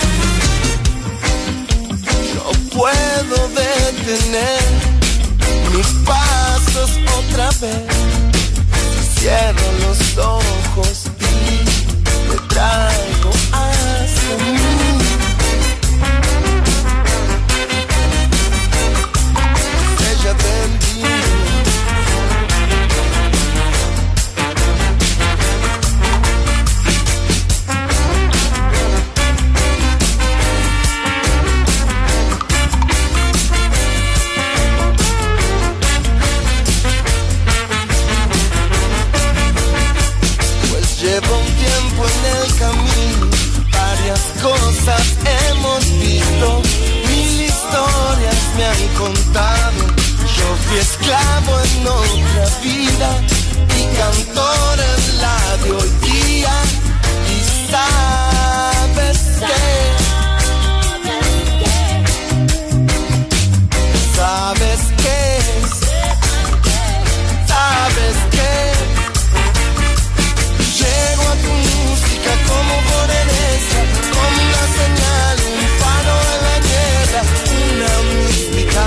No puedo detener mis pasos otra vez. Cierro los ojos y te traigo hasta mí. Ella del día. Pues llevo un tiempo en el camino, varias cosas hemos visto, mil historias me han contado. Yo fui esclavo en otra vida y cantor en la de hoy día. Y sabes qué, sabes qué, sabes qué, llego a tu música como por herencia, como una señal, un faro en la niebla, una mística.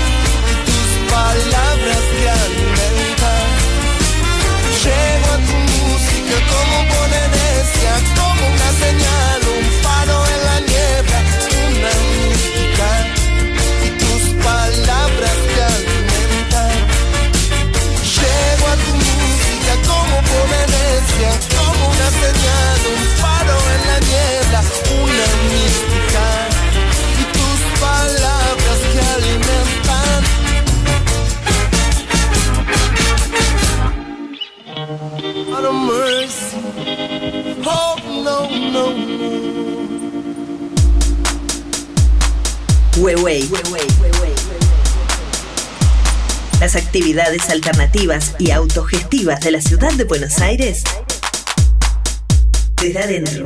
Palabras que alimentan. Llego a tu música como por herencia, como una señal, un faro en la niebla, una mística. Y tus palabras que alimentan. Llego a tu música como por herencia, como una señal, un faro en la niebla, una mística. Y tus palabras que alimentan. Out of mercy. Oh, no, no, no. Huehue. Las actividades alternativas y autogestivas de la ciudad de Buenos Aires desde adentro.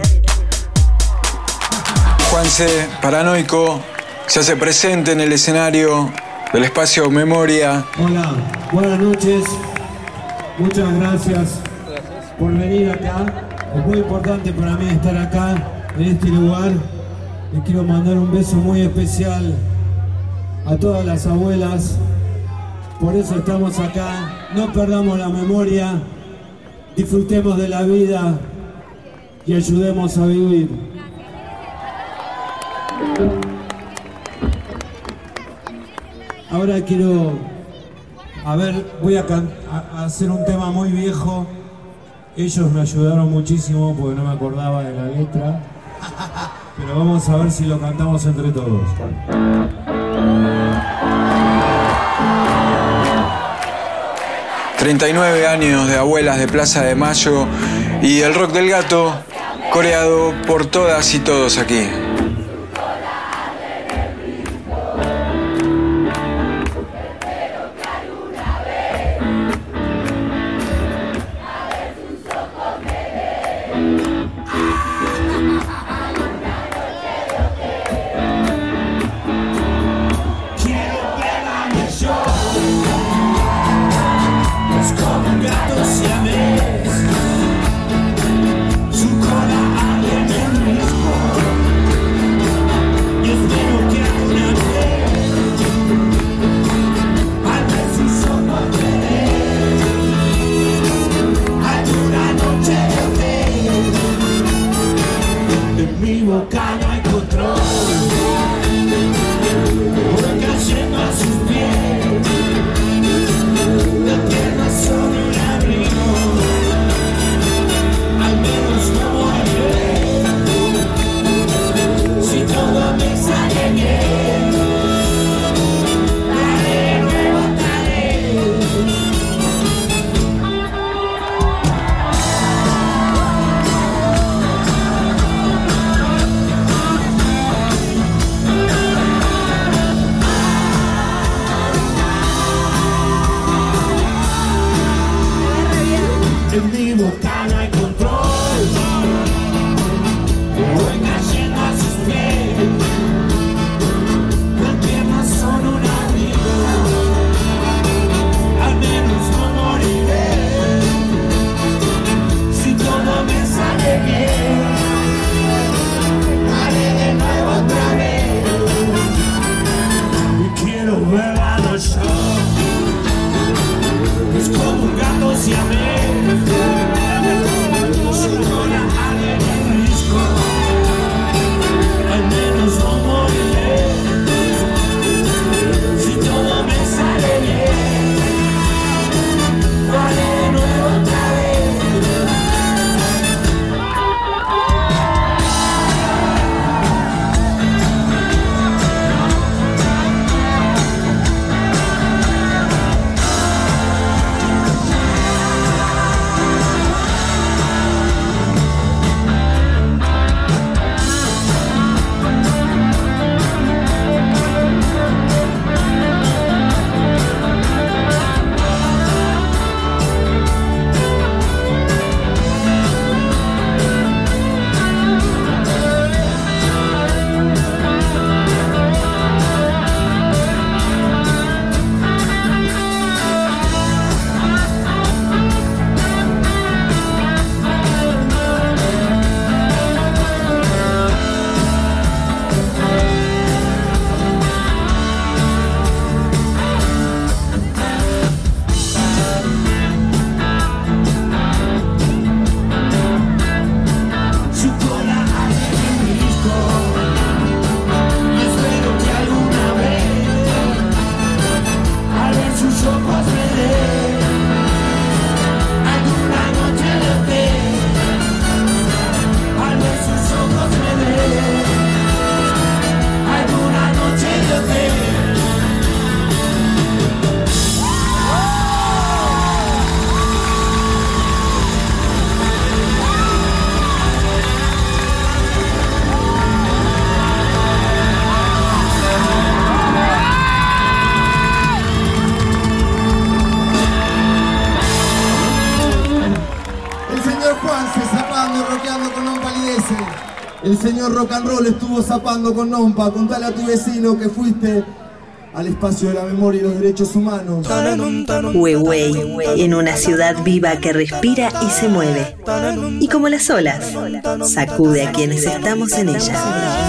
Juanse Paranoico se hace presente en el escenario del espacio Memoria. Hola, buenas noches. Muchas gracias por venir acá. Es muy importante para mí estar acá, en este lugar. Les quiero mandar un beso muy especial a todas las abuelas. Por eso estamos acá. No perdamos la memoria. Disfrutemos de la vida y ayudemos a vivir. Ahora quiero A ver, voy a, can- a hacer un tema muy viejo. Ellos me ayudaron muchísimo porque no me acordaba de la letra. Pero vamos a ver si lo cantamos entre todos. treinta y nueve años de Abuelas de Plaza de Mayo y el rock del gato, coreado por todas y todos aquí. El señor Rock and Roll estuvo zapando con Nompa. Contale a tu vecino que fuiste al espacio de la memoria y los derechos humanos. Huehue, en una ciudad viva que respira y se mueve. Y como las olas, sacude a quienes estamos en ella.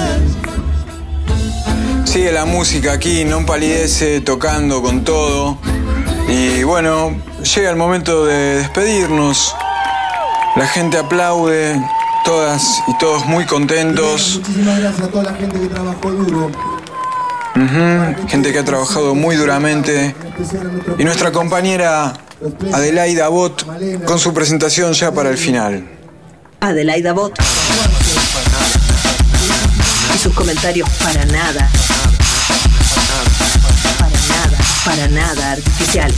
Sigue la música aquí, no palidece, tocando con todo. Y bueno, llega el momento de despedirnos. La gente aplaude, todas y todos muy contentos. Muchísimas gracias a toda la gente que trabajó duro. Uh-huh. Gente que ha trabajado muy duramente. Y nuestra compañera Adelaida Bot con su presentación ya para el final. Adelaida Bot. Y sus comentarios para nada. Para nada, para nada artificiales.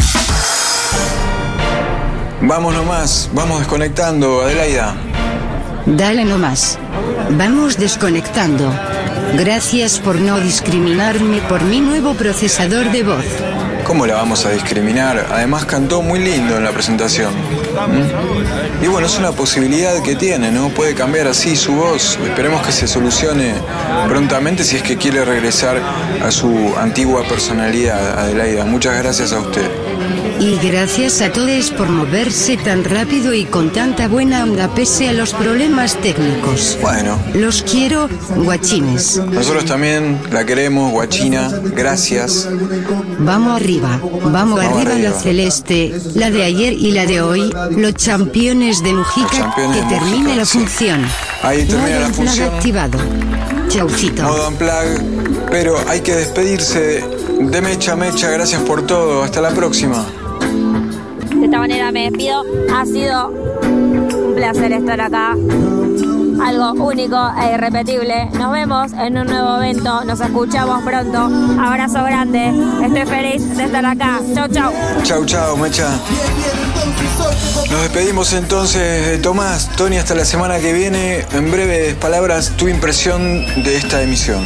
Vamos nomás, vamos desconectando, Adelaida. Dale nomás. Vamos desconectando. Gracias por no discriminarme por mi nuevo procesador de voz. ¿Cómo la vamos a discriminar? Además cantó muy lindo en la presentación. ¿Mm? Y bueno, es una posibilidad que tiene, ¿no? Puede cambiar así su voz. Esperemos que se solucione prontamente si es que quiere regresar a su antigua personalidad, Adelaida. Muchas gracias a usted. Y gracias a todos por moverse tan rápido y con tanta buena onda pese a los problemas técnicos. Bueno. Los quiero, guachines. Nosotros también la queremos, guachina. Gracias. Vamos arriba, vamos, vamos arriba, arriba la celeste, la de ayer y la de hoy, los championes de Mujica, que de termine Mujica, la sí. función. Ahí termina Modo la unplug función. activado. Chaucito. Modo unplug, pero hay que despedirse de Mecha Mecha. Gracias por todo. Hasta la próxima. De esta manera me despido. Ha sido un placer estar acá. Algo único e irrepetible. Nos vemos en un nuevo evento. Nos escuchamos pronto. Abrazo grande. Estoy feliz de estar acá. Chau, chau. Chau, chau, Mecha. Nos despedimos entonces de Tomás. Tony, hasta la semana que viene. En breves palabras, tu impresión de esta emisión.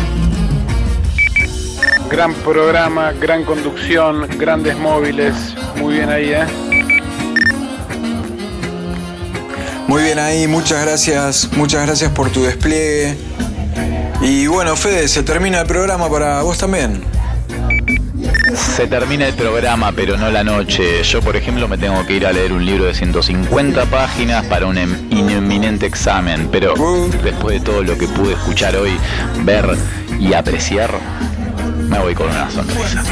Gran programa, gran conducción, grandes móviles. Muy bien ahí, ¿eh? Muy bien ahí, muchas gracias, muchas gracias por tu despliegue. Y bueno, Fede, se termina el programa para vos también. Se termina el programa, pero no la noche. Yo, por ejemplo, me tengo que ir a leer un libro de ciento cincuenta páginas para un em- inminente examen. Pero después de todo lo que pude escuchar hoy, ver y apreciar, me voy con una sonrisa.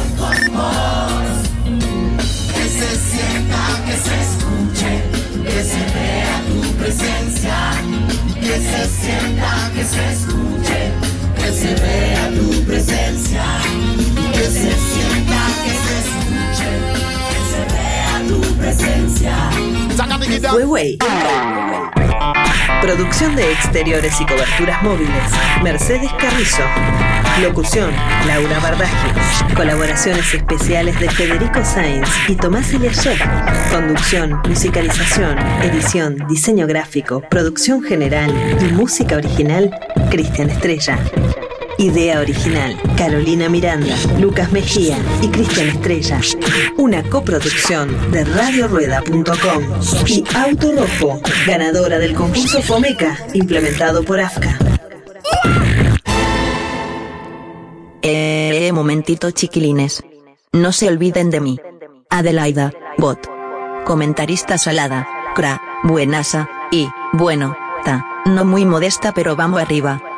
Que se sienta, que se escuche, que se vea tu presencia. Que se sienta, que se escuche, que se vea tu presencia. Que se sienta, que se escuche, que se vea tu presencia. Huawei. Producción de exteriores y coberturas móviles, Mercedes Carrizo. Locución, Laura Bardaghi. Colaboraciones especiales de Federico Sainz y Tomás Eliashev. Conducción, musicalización, edición, diseño gráfico, producción general y música original, Cristian Estrella. Idea original, Carolina Miranda, Lucas Mejía y Cristian Estrella. Una coproducción de radio rueda punto com y Auto Rojo, ganadora del concurso Fomeca, implementado por A F C A. Eh, momentito chiquilines. No se olviden de mí. Adelaida Bot. Comentarista salada, cra, buenasa, y, bueno, ta, no muy modesta pero vamos arriba.